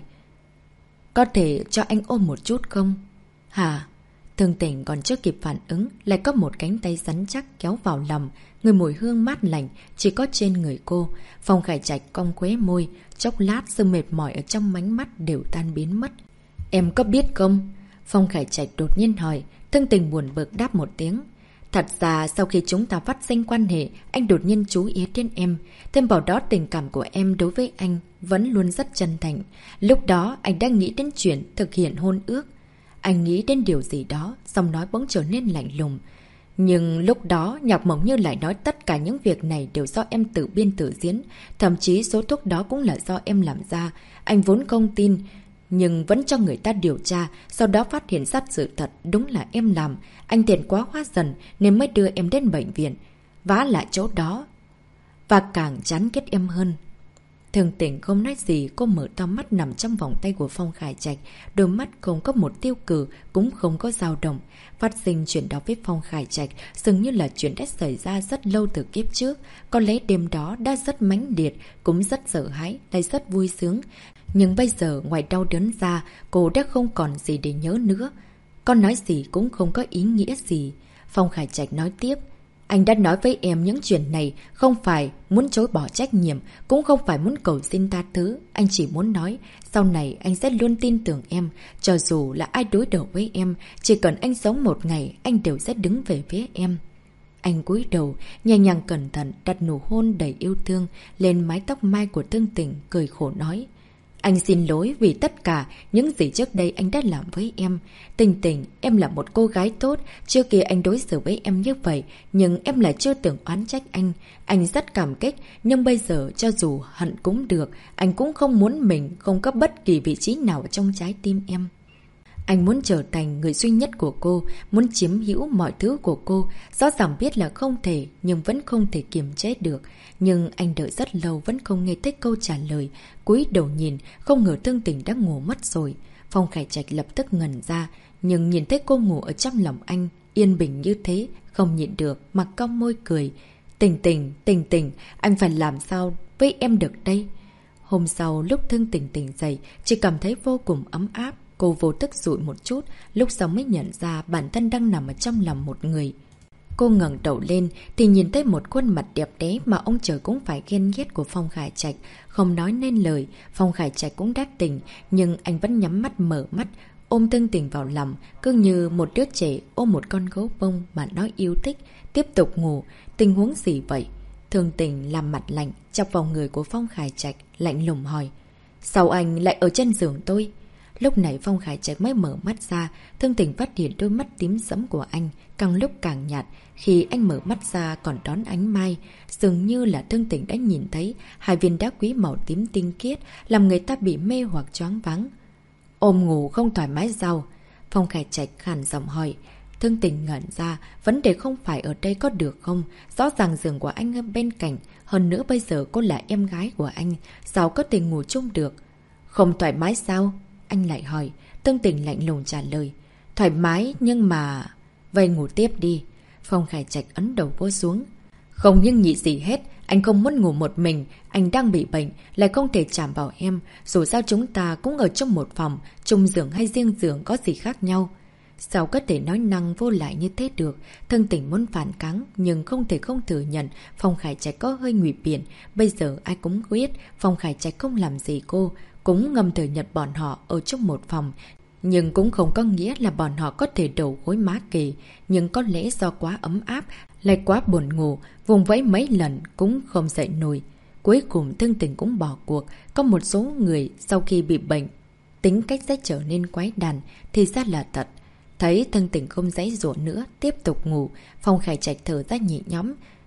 Có thể cho anh ôm một chút không? Hả? Thương Tình còn chưa kịp phản ứng, lại có một cánh tay rắn chắc kéo vào lòng. Người mùi hương mát lạnh chỉ có trên người cô. Phong Khải Trạch cong khóe môi, chốc lát sự mệt mỏi ở trong mánh mắt đều tan biến mất. Em có biết không? Phong Khải Trạch đột nhiên hỏi. Thương Tình buồn bực đáp một tiếng. Thật ra sau khi chúng ta phát sinh quan hệ, anh đột nhiên chú ý đến em. Thêm vào đó tình cảm của em đối với anh vẫn luôn rất chân thành. Lúc đó anh đang nghĩ đến chuyện thực hiện hôn ước. Anh nghĩ đến điều gì đó, xong nói bỗng trở nên lạnh lùng. Nhưng lúc đó Nhạc Mộng Như lại nói tất cả những việc này đều do em tự biên tự diễn. Thậm chí số thuốc đó cũng là do em làm ra. Anh vốn không tin, nhưng vẫn cho người ta điều tra. Sau đó phát hiện sát sự thật, đúng là em làm. Anh tiền quá hóa dần nên mới đưa em đến bệnh viện. Vả lại chỗ đó và càng chán ghét em hơn. Thương Tình không nói gì, cô mở to mắt nằm trong vòng tay của Phong Khải Trạch. Đôi mắt không có một tiêu cử, cũng không có dao động. Phát sinh chuyện đó với Phong Khải Trạch dường như là chuyện đã xảy ra rất lâu từ kiếp trước. Có lẽ đêm đó đã rất mãnh liệt, cũng rất sợ hãi, lại rất vui sướng. Nhưng bây giờ ngoài đau đớn ra, cô đã không còn gì để nhớ nữa. Con nói gì cũng không có ý nghĩa gì. Phong Khải Trạch nói tiếp. Anh đã nói với em những chuyện này không phải muốn chối bỏ trách nhiệm, cũng không phải muốn cầu xin tha thứ. Anh chỉ muốn nói, sau này anh sẽ luôn tin tưởng em. Cho dù là ai đối đầu với em, chỉ cần anh sống một ngày, anh đều sẽ đứng về phía em. Anh cúi đầu, nhẹ nhàng cẩn thận đặt nụ hôn đầy yêu thương lên mái tóc mai của Thương Tình, cười khổ nói. Anh xin lỗi vì tất cả những gì trước đây anh đã làm với em. Tình Tình, em là một cô gái tốt. Trước kia anh đối xử với em như vậy, nhưng em lại chưa từng oán trách anh. Anh rất cảm kích, nhưng bây giờ cho dù hận cũng được, anh cũng không muốn mình không có bất kỳ vị trí nào trong trái tim em. Anh muốn trở thành người duy nhất của cô, muốn chiếm hữu mọi thứ của cô. Rõ ràng biết là không thể, nhưng vẫn không thể kiềm chế được. Nhưng anh đợi rất lâu vẫn không nghe thấy câu trả lời. Cúi đầu nhìn, không ngờ Thương Tình đã ngủ mất rồi. Phong Khải Trạch lập tức ngẩn ra, nhưng nhìn thấy cô ngủ ở trong lòng anh, yên bình như thế, không nhịn được, mặc cong môi cười. Tình Tình, anh phải làm sao với em được đây? Hôm sau, lúc Thương Tình tỉnh dậy, chỉ cảm thấy vô cùng ấm áp. Cô vô thức dụi một chút, lúc sau mới nhận ra bản thân đang nằm ở trong lòng một người. Cô ngẩng đầu lên thì nhìn thấy một khuôn mặt đẹp đẽ mà ông trời cũng phải ghen ghét của Phong Khải Trạch. Không nói nên lời, Phong Khải Trạch cũng đã tỉnh, nhưng anh vẫn nhắm mắt mở mắt, ôm Thương Tình vào lòng, cứ như một đứa trẻ ôm một con gấu bông mà nó yêu thích, tiếp tục ngủ. Tình huống gì vậy? Thương Tình làm mặt lạnh, chọc vào người của Phong Khải Trạch, lạnh lùng hỏi. Sao anh lại ở trên giường tôi? Lúc này Phong Khải Trạch mới mở mắt ra, Thương Tình phát hiện đôi mắt tím sẫm của anh càng lúc càng nhạt. Khi anh mở mắt ra còn đón ánh mai, dường như là Thương Tình đã nhìn thấy hai viên đá quý màu tím tinh khiết, làm người ta bị mê hoặc choáng váng. Ôm ngủ không thoải mái sao? Phong Khải Trạch khàn giọng hỏi. Thương Tình ngẩn ra, vấn đề không phải ở đây có được không? Rõ ràng giường của anh ở bên cạnh, hơn nữa bây giờ cô là em gái của anh, sao có thể ngủ chung được? Không thoải mái sao? Anh lại hỏi. Thương Tình lạnh lùng trả lời. Thoải mái nhưng mà... Vậy ngủ tiếp đi. Phong Khải Trạch ấn đầu cô xuống. Không nhưng nhị gì hết. Anh không muốn ngủ một mình. Anh đang bị bệnh, lại không thể chạm vào em. Dù sao chúng ta cũng ở trong một phòng, chung giường hay riêng giường có gì khác nhau. Sao có thể nói năng vô lại như thế được? Thương Tình muốn phản kháng, nhưng không thể không thừa nhận Phong Khải Trạch có hơi ngụy biện. Bây giờ ai cũng biết Phong Khải Trạch không làm gì cô, cũng ngầm thừa nhận bọn họ ở trong một phòng. Nhưng cũng không có nghĩa là bọn họ có thể đầu gối má kề. Nhưng có lẽ do quá ấm áp, lại quá buồn ngủ, vùng vẫy mấy lần cũng không dậy nổi. Cuối cùng Thương Tình cũng bỏ cuộc. Có một số người sau khi bị bệnh, tính cách sẽ trở nên quái đản, thì ra là thật. Thấy Thương Tình không giãy giụa nữa, tiếp tục ngủ, Phong Khải Trạch thở ra nhẹ nhõm,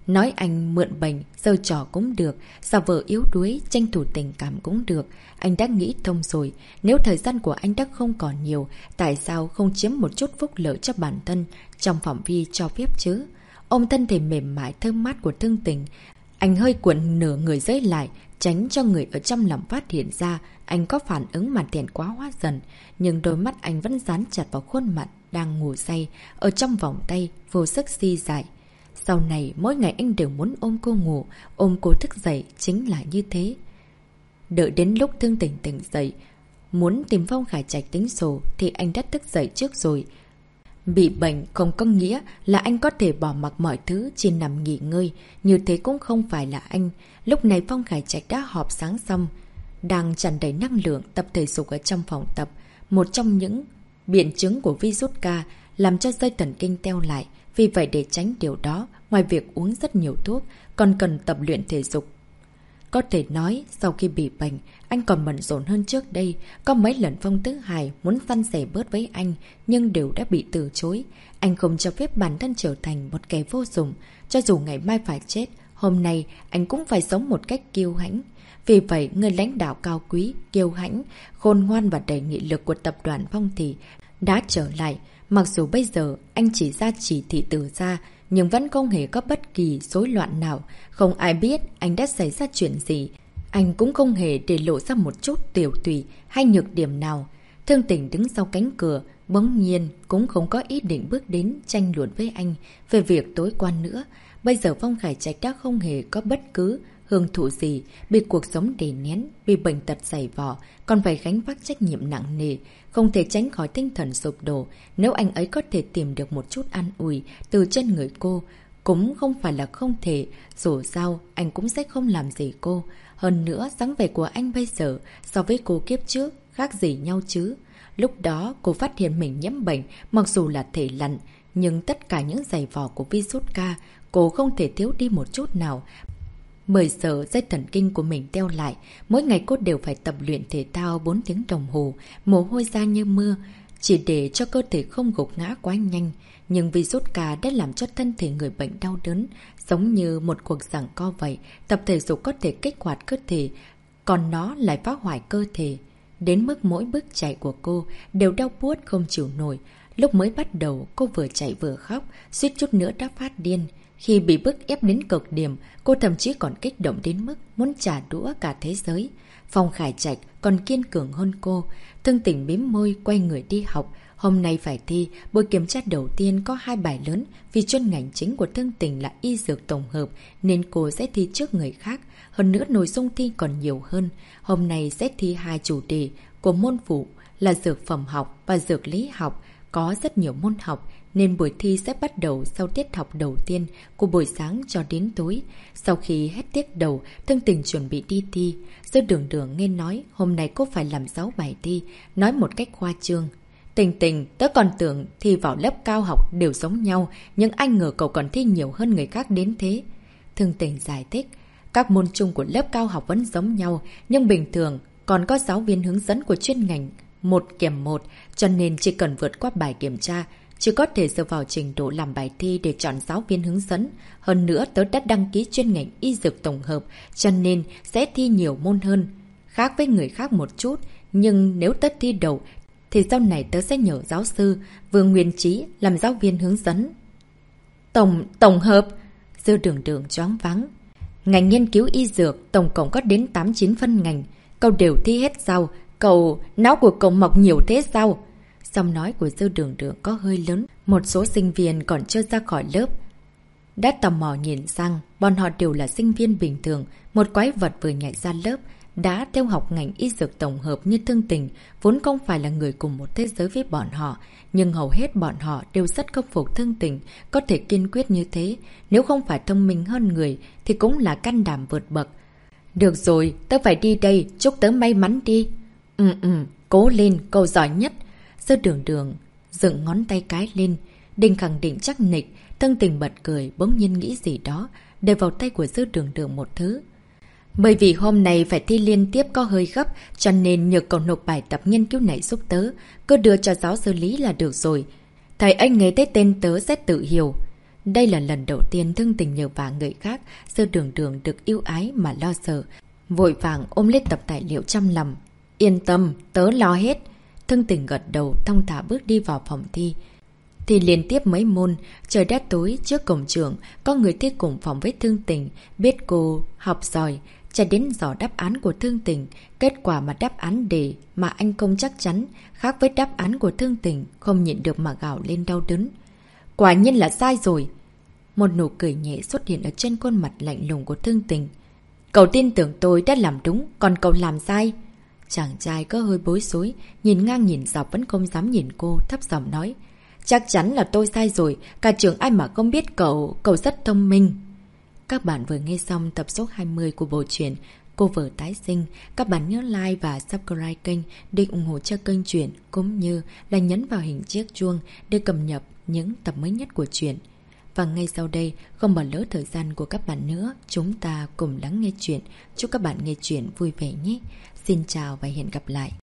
Nói anh mượn bệnh, giở trò cũng được, giả vờ yếu đuối, tranh thủ tình cảm cũng được. Anh đã nghĩ thông rồi, nếu thời gian của anh đã không còn nhiều, tại sao không chiếm một chút phúc lợi cho bản thân trong phạm vi cho phép chứ? Ôm thân thể mềm mại thơm mát của Thương Tình, anh hơi cuộn nửa người dây lại, tránh cho người ở trong lòng phát hiện ra anh có phản ứng mà thẹn quá hóa dần. Nhưng đôi mắt anh vẫn dán chặt vào khuôn mặt đang ngủ say, ở trong vòng tay, vô sức si dại. Sau này, mỗi ngày anh đều muốn ôm cô ngủ, ôm cô thức dậy, chính là như thế. Đợi đến lúc Thương Tình tỉnh dậy, muốn tìm Phong Khải Trạch tính sổ thì anh đã thức dậy trước rồi. Bị bệnh không có nghĩa là anh có thể bỏ mặc mọi thứ chỉ nằm nghỉ ngơi, như thế cũng không phải là anh. Lúc này Phong Khải Trạch đã họp sáng xong, đang tràn đầy năng lượng tập thể dục ở trong phòng tập. Một trong những biện chứng của virus K làm cho dây thần kinh teo lại, vì vậy để tránh điều đó, ngoài việc uống rất nhiều thuốc, còn cần tập luyện thể dục. Có thể nói, sau khi bị bệnh, anh còn bận rộn hơn trước đây. Có mấy lần Phong Tứ Hải muốn săn sẻ bớt với anh, nhưng đều đã bị từ chối. Anh không cho phép bản thân trở thành một kẻ vô dụng. Cho dù ngày mai phải chết, hôm nay anh cũng phải sống một cách kiêu hãnh. Vì vậy, người lãnh đạo cao quý, kiêu hãnh, khôn ngoan và đầy nghị lực của tập đoàn Phong Thị đã trở lại. Mặc dù bây giờ anh chỉ ra chỉ thị từ ra, nhưng vẫn không hề có bất kỳ rối loạn nào. Không ai biết anh đã xảy ra chuyện gì. Anh cũng không hề để lộ ra một chút tiểu tùy hay nhược điểm nào. Thương Tình đứng sau cánh cửa, bỗng nhiên cũng không có ý định bước đến tranh luận với anh về việc tối qua nữa. Bây giờ Phong Khải Trạch đã không hề có bất cứ hưởng thụ gì, bị cuộc sống đè nén, bị bệnh tật dày vò, còn phải gánh vác trách nhiệm nặng nề, không thể tránh khỏi tinh thần sụp đổ. Nếu anh ấy có thể tìm được một chút an ủi từ trên người cô, cũng không phải là không thể, dù sao anh cũng sẽ không làm gì cô. Hơn nữa, dáng vẻ của anh bây giờ so với cô kiếp trước khác gì nhau chứ. Lúc đó cô phát hiện mình nhiễm bệnh, mặc dù là thể lặn, nhưng tất cả những giày vò của virus K cô không thể thiếu đi một chút nào. Bởi giờ dây thần kinh của mình teo lại, mỗi ngày cô đều phải tập luyện thể thao 4 tiếng đồng hồ, mồ hôi ra như mưa, chỉ để cho cơ thể không gục ngã quá nhanh. Nhưng virus K đã làm cho thân thể người bệnh đau đớn, giống như một cuộc giằng co vậy. Tập thể dục có thể kích hoạt cơ thể, còn nó lại phá hoại cơ thể. Đến mức mỗi bước chạy của cô đều đau buốt không chịu nổi. Lúc mới bắt đầu, cô vừa chạy vừa khóc, suýt chút nữa đã phát điên. Khi bị bức ép đến cực điểm, cô thậm chí còn kích động đến mức muốn trả đũa cả thế giới. Phong Khải Trạch còn kiên cường hơn cô. Thương Tình mím môi quay người đi học. Hôm nay phải thi, buổi kiểm tra đầu tiên có 2 bài lớn, vì chuyên ngành chính của Thương Tình là y dược tổng hợp nên cô sẽ thi trước người khác. Hơn nữa nội dung thi còn nhiều hơn. Hôm nay sẽ thi 2 chủ đề của môn phụ là dược phẩm học và dược lý học. Có rất nhiều môn học nên buổi thi sẽ bắt đầu sau tiết học đầu tiên của buổi sáng cho đến tối. Sau khi hết tiết đầu, Thương Tình chuẩn bị đi thi. Dư Đường Đường nghe nói hôm nay cô phải làm 6 bài thi, nói một cách khoa trương. Tình Tình, tớ còn tưởng thi vào lớp cao học đều giống nhau, nhưng anh ngờ cậu còn thi nhiều hơn người khác đến thế. Thương Tình giải thích, các môn chung của lớp cao học vẫn giống nhau, nhưng bình thường còn có giáo viên hướng dẫn của chuyên ngành 1/1, cho nên chỉ cần vượt qua bài kiểm tra, chỉ có thể dựa vào trình độ làm bài thi để chọn giáo viên hướng dẫn. Hơn nữa tớ đã đăng ký chuyên ngành y dược tổng hợp, cho nên sẽ thi nhiều môn hơn. Khác với người khác một chút, nhưng nếu tớ thi đậu, thì sau này tớ sẽ nhờ giáo sư Vương Nguyên Trí làm giáo viên hướng dẫn. Tổng hợp? Dư Đường Đường choáng váng. Ngành nghiên cứu y dược tổng cộng có đến 8-9 phân ngành. Cậu đều thi hết sao? Não của cậu mọc nhiều thế sao? Giọng nói của Dư Đường Đường có hơi lớn. Một số sinh viên còn chưa ra khỏi lớp đã tò mò nhìn sang. Bọn họ đều là sinh viên bình thường. Một quái vật vừa nhảy ra lớp đã theo học ngành y dược tổng hợp như Thương Tình, vốn không phải là người cùng một thế giới với bọn họ. Nhưng hầu hết bọn họ đều rất khâm phục Thương Tình, có thể kiên quyết như thế. Nếu không phải thông minh hơn người thì cũng là can đảm vượt bậc. Được rồi, tớ phải đi đây, chúc tớ may mắn đi. Cố lên, cậu giỏi nhất. Dư Đường Đường dựng ngón tay cái lên, định khẳng định chắc nịch. Thương Tình bật cười, bỗng nhiên nghĩ gì đó, để vào tay của Dư Đường Đường một thứ. Bởi vì hôm nay phải thi liên tiếp có hơi gấp, cho nên nhờ cậu nộp bài tập nghiên cứu này giúp tớ. Cứ đưa cho giáo sư Lý là được rồi. Thầy anh nghe thấy tên tớ sẽ tự hiểu. Đây là lần đầu tiên Thương Tình nhờ vả người khác, Sư Đường Đường được yêu ái mà lo sợ. Vội vàng ôm lấy tập tài liệu trong lòng. Yên tâm, tớ lo hết. Thương Tình gật đầu, thong thả bước đi vào phòng thi. Thì liên tiếp mấy môn, trời đã tối, trước cổng trường, có người thi cùng phòng với Thương Tình, biết cô học giỏi, chạy đến dò đáp án của Thương Tình. Kết quả mà đáp án đề mà anh không chắc chắn, khác với đáp án của Thương Tình, không nhịn được mà gào lên đau đớn. Quả nhiên là sai rồi. Một nụ cười nhẹ xuất hiện ở trên khuôn mặt lạnh lùng của Thương Tình. Cậu tin tưởng tôi đã làm đúng, còn cậu làm sai. Chàng trai có hơi bối rối, nhìn ngang nhìn dọc vẫn không dám nhìn cô, thấp giọng nói. Chắc chắn là tôi sai rồi, cả trường ai mà không biết cậu rất thông minh. Các bạn vừa nghe xong tập số 20 của bộ truyện Cô Vợ Tái Sinh. Các bạn nhớ like và subscribe kênh để ủng hộ cho kênh truyện, cũng như là nhấn vào hình chiếc chuông để cập nhật những tập mới nhất của truyện. Và ngay sau đây, không bỏ lỡ thời gian của các bạn nữa, chúng ta cùng lắng nghe chuyện. Chúc các bạn nghe chuyện vui vẻ nhé. Xin chào và hẹn gặp lại.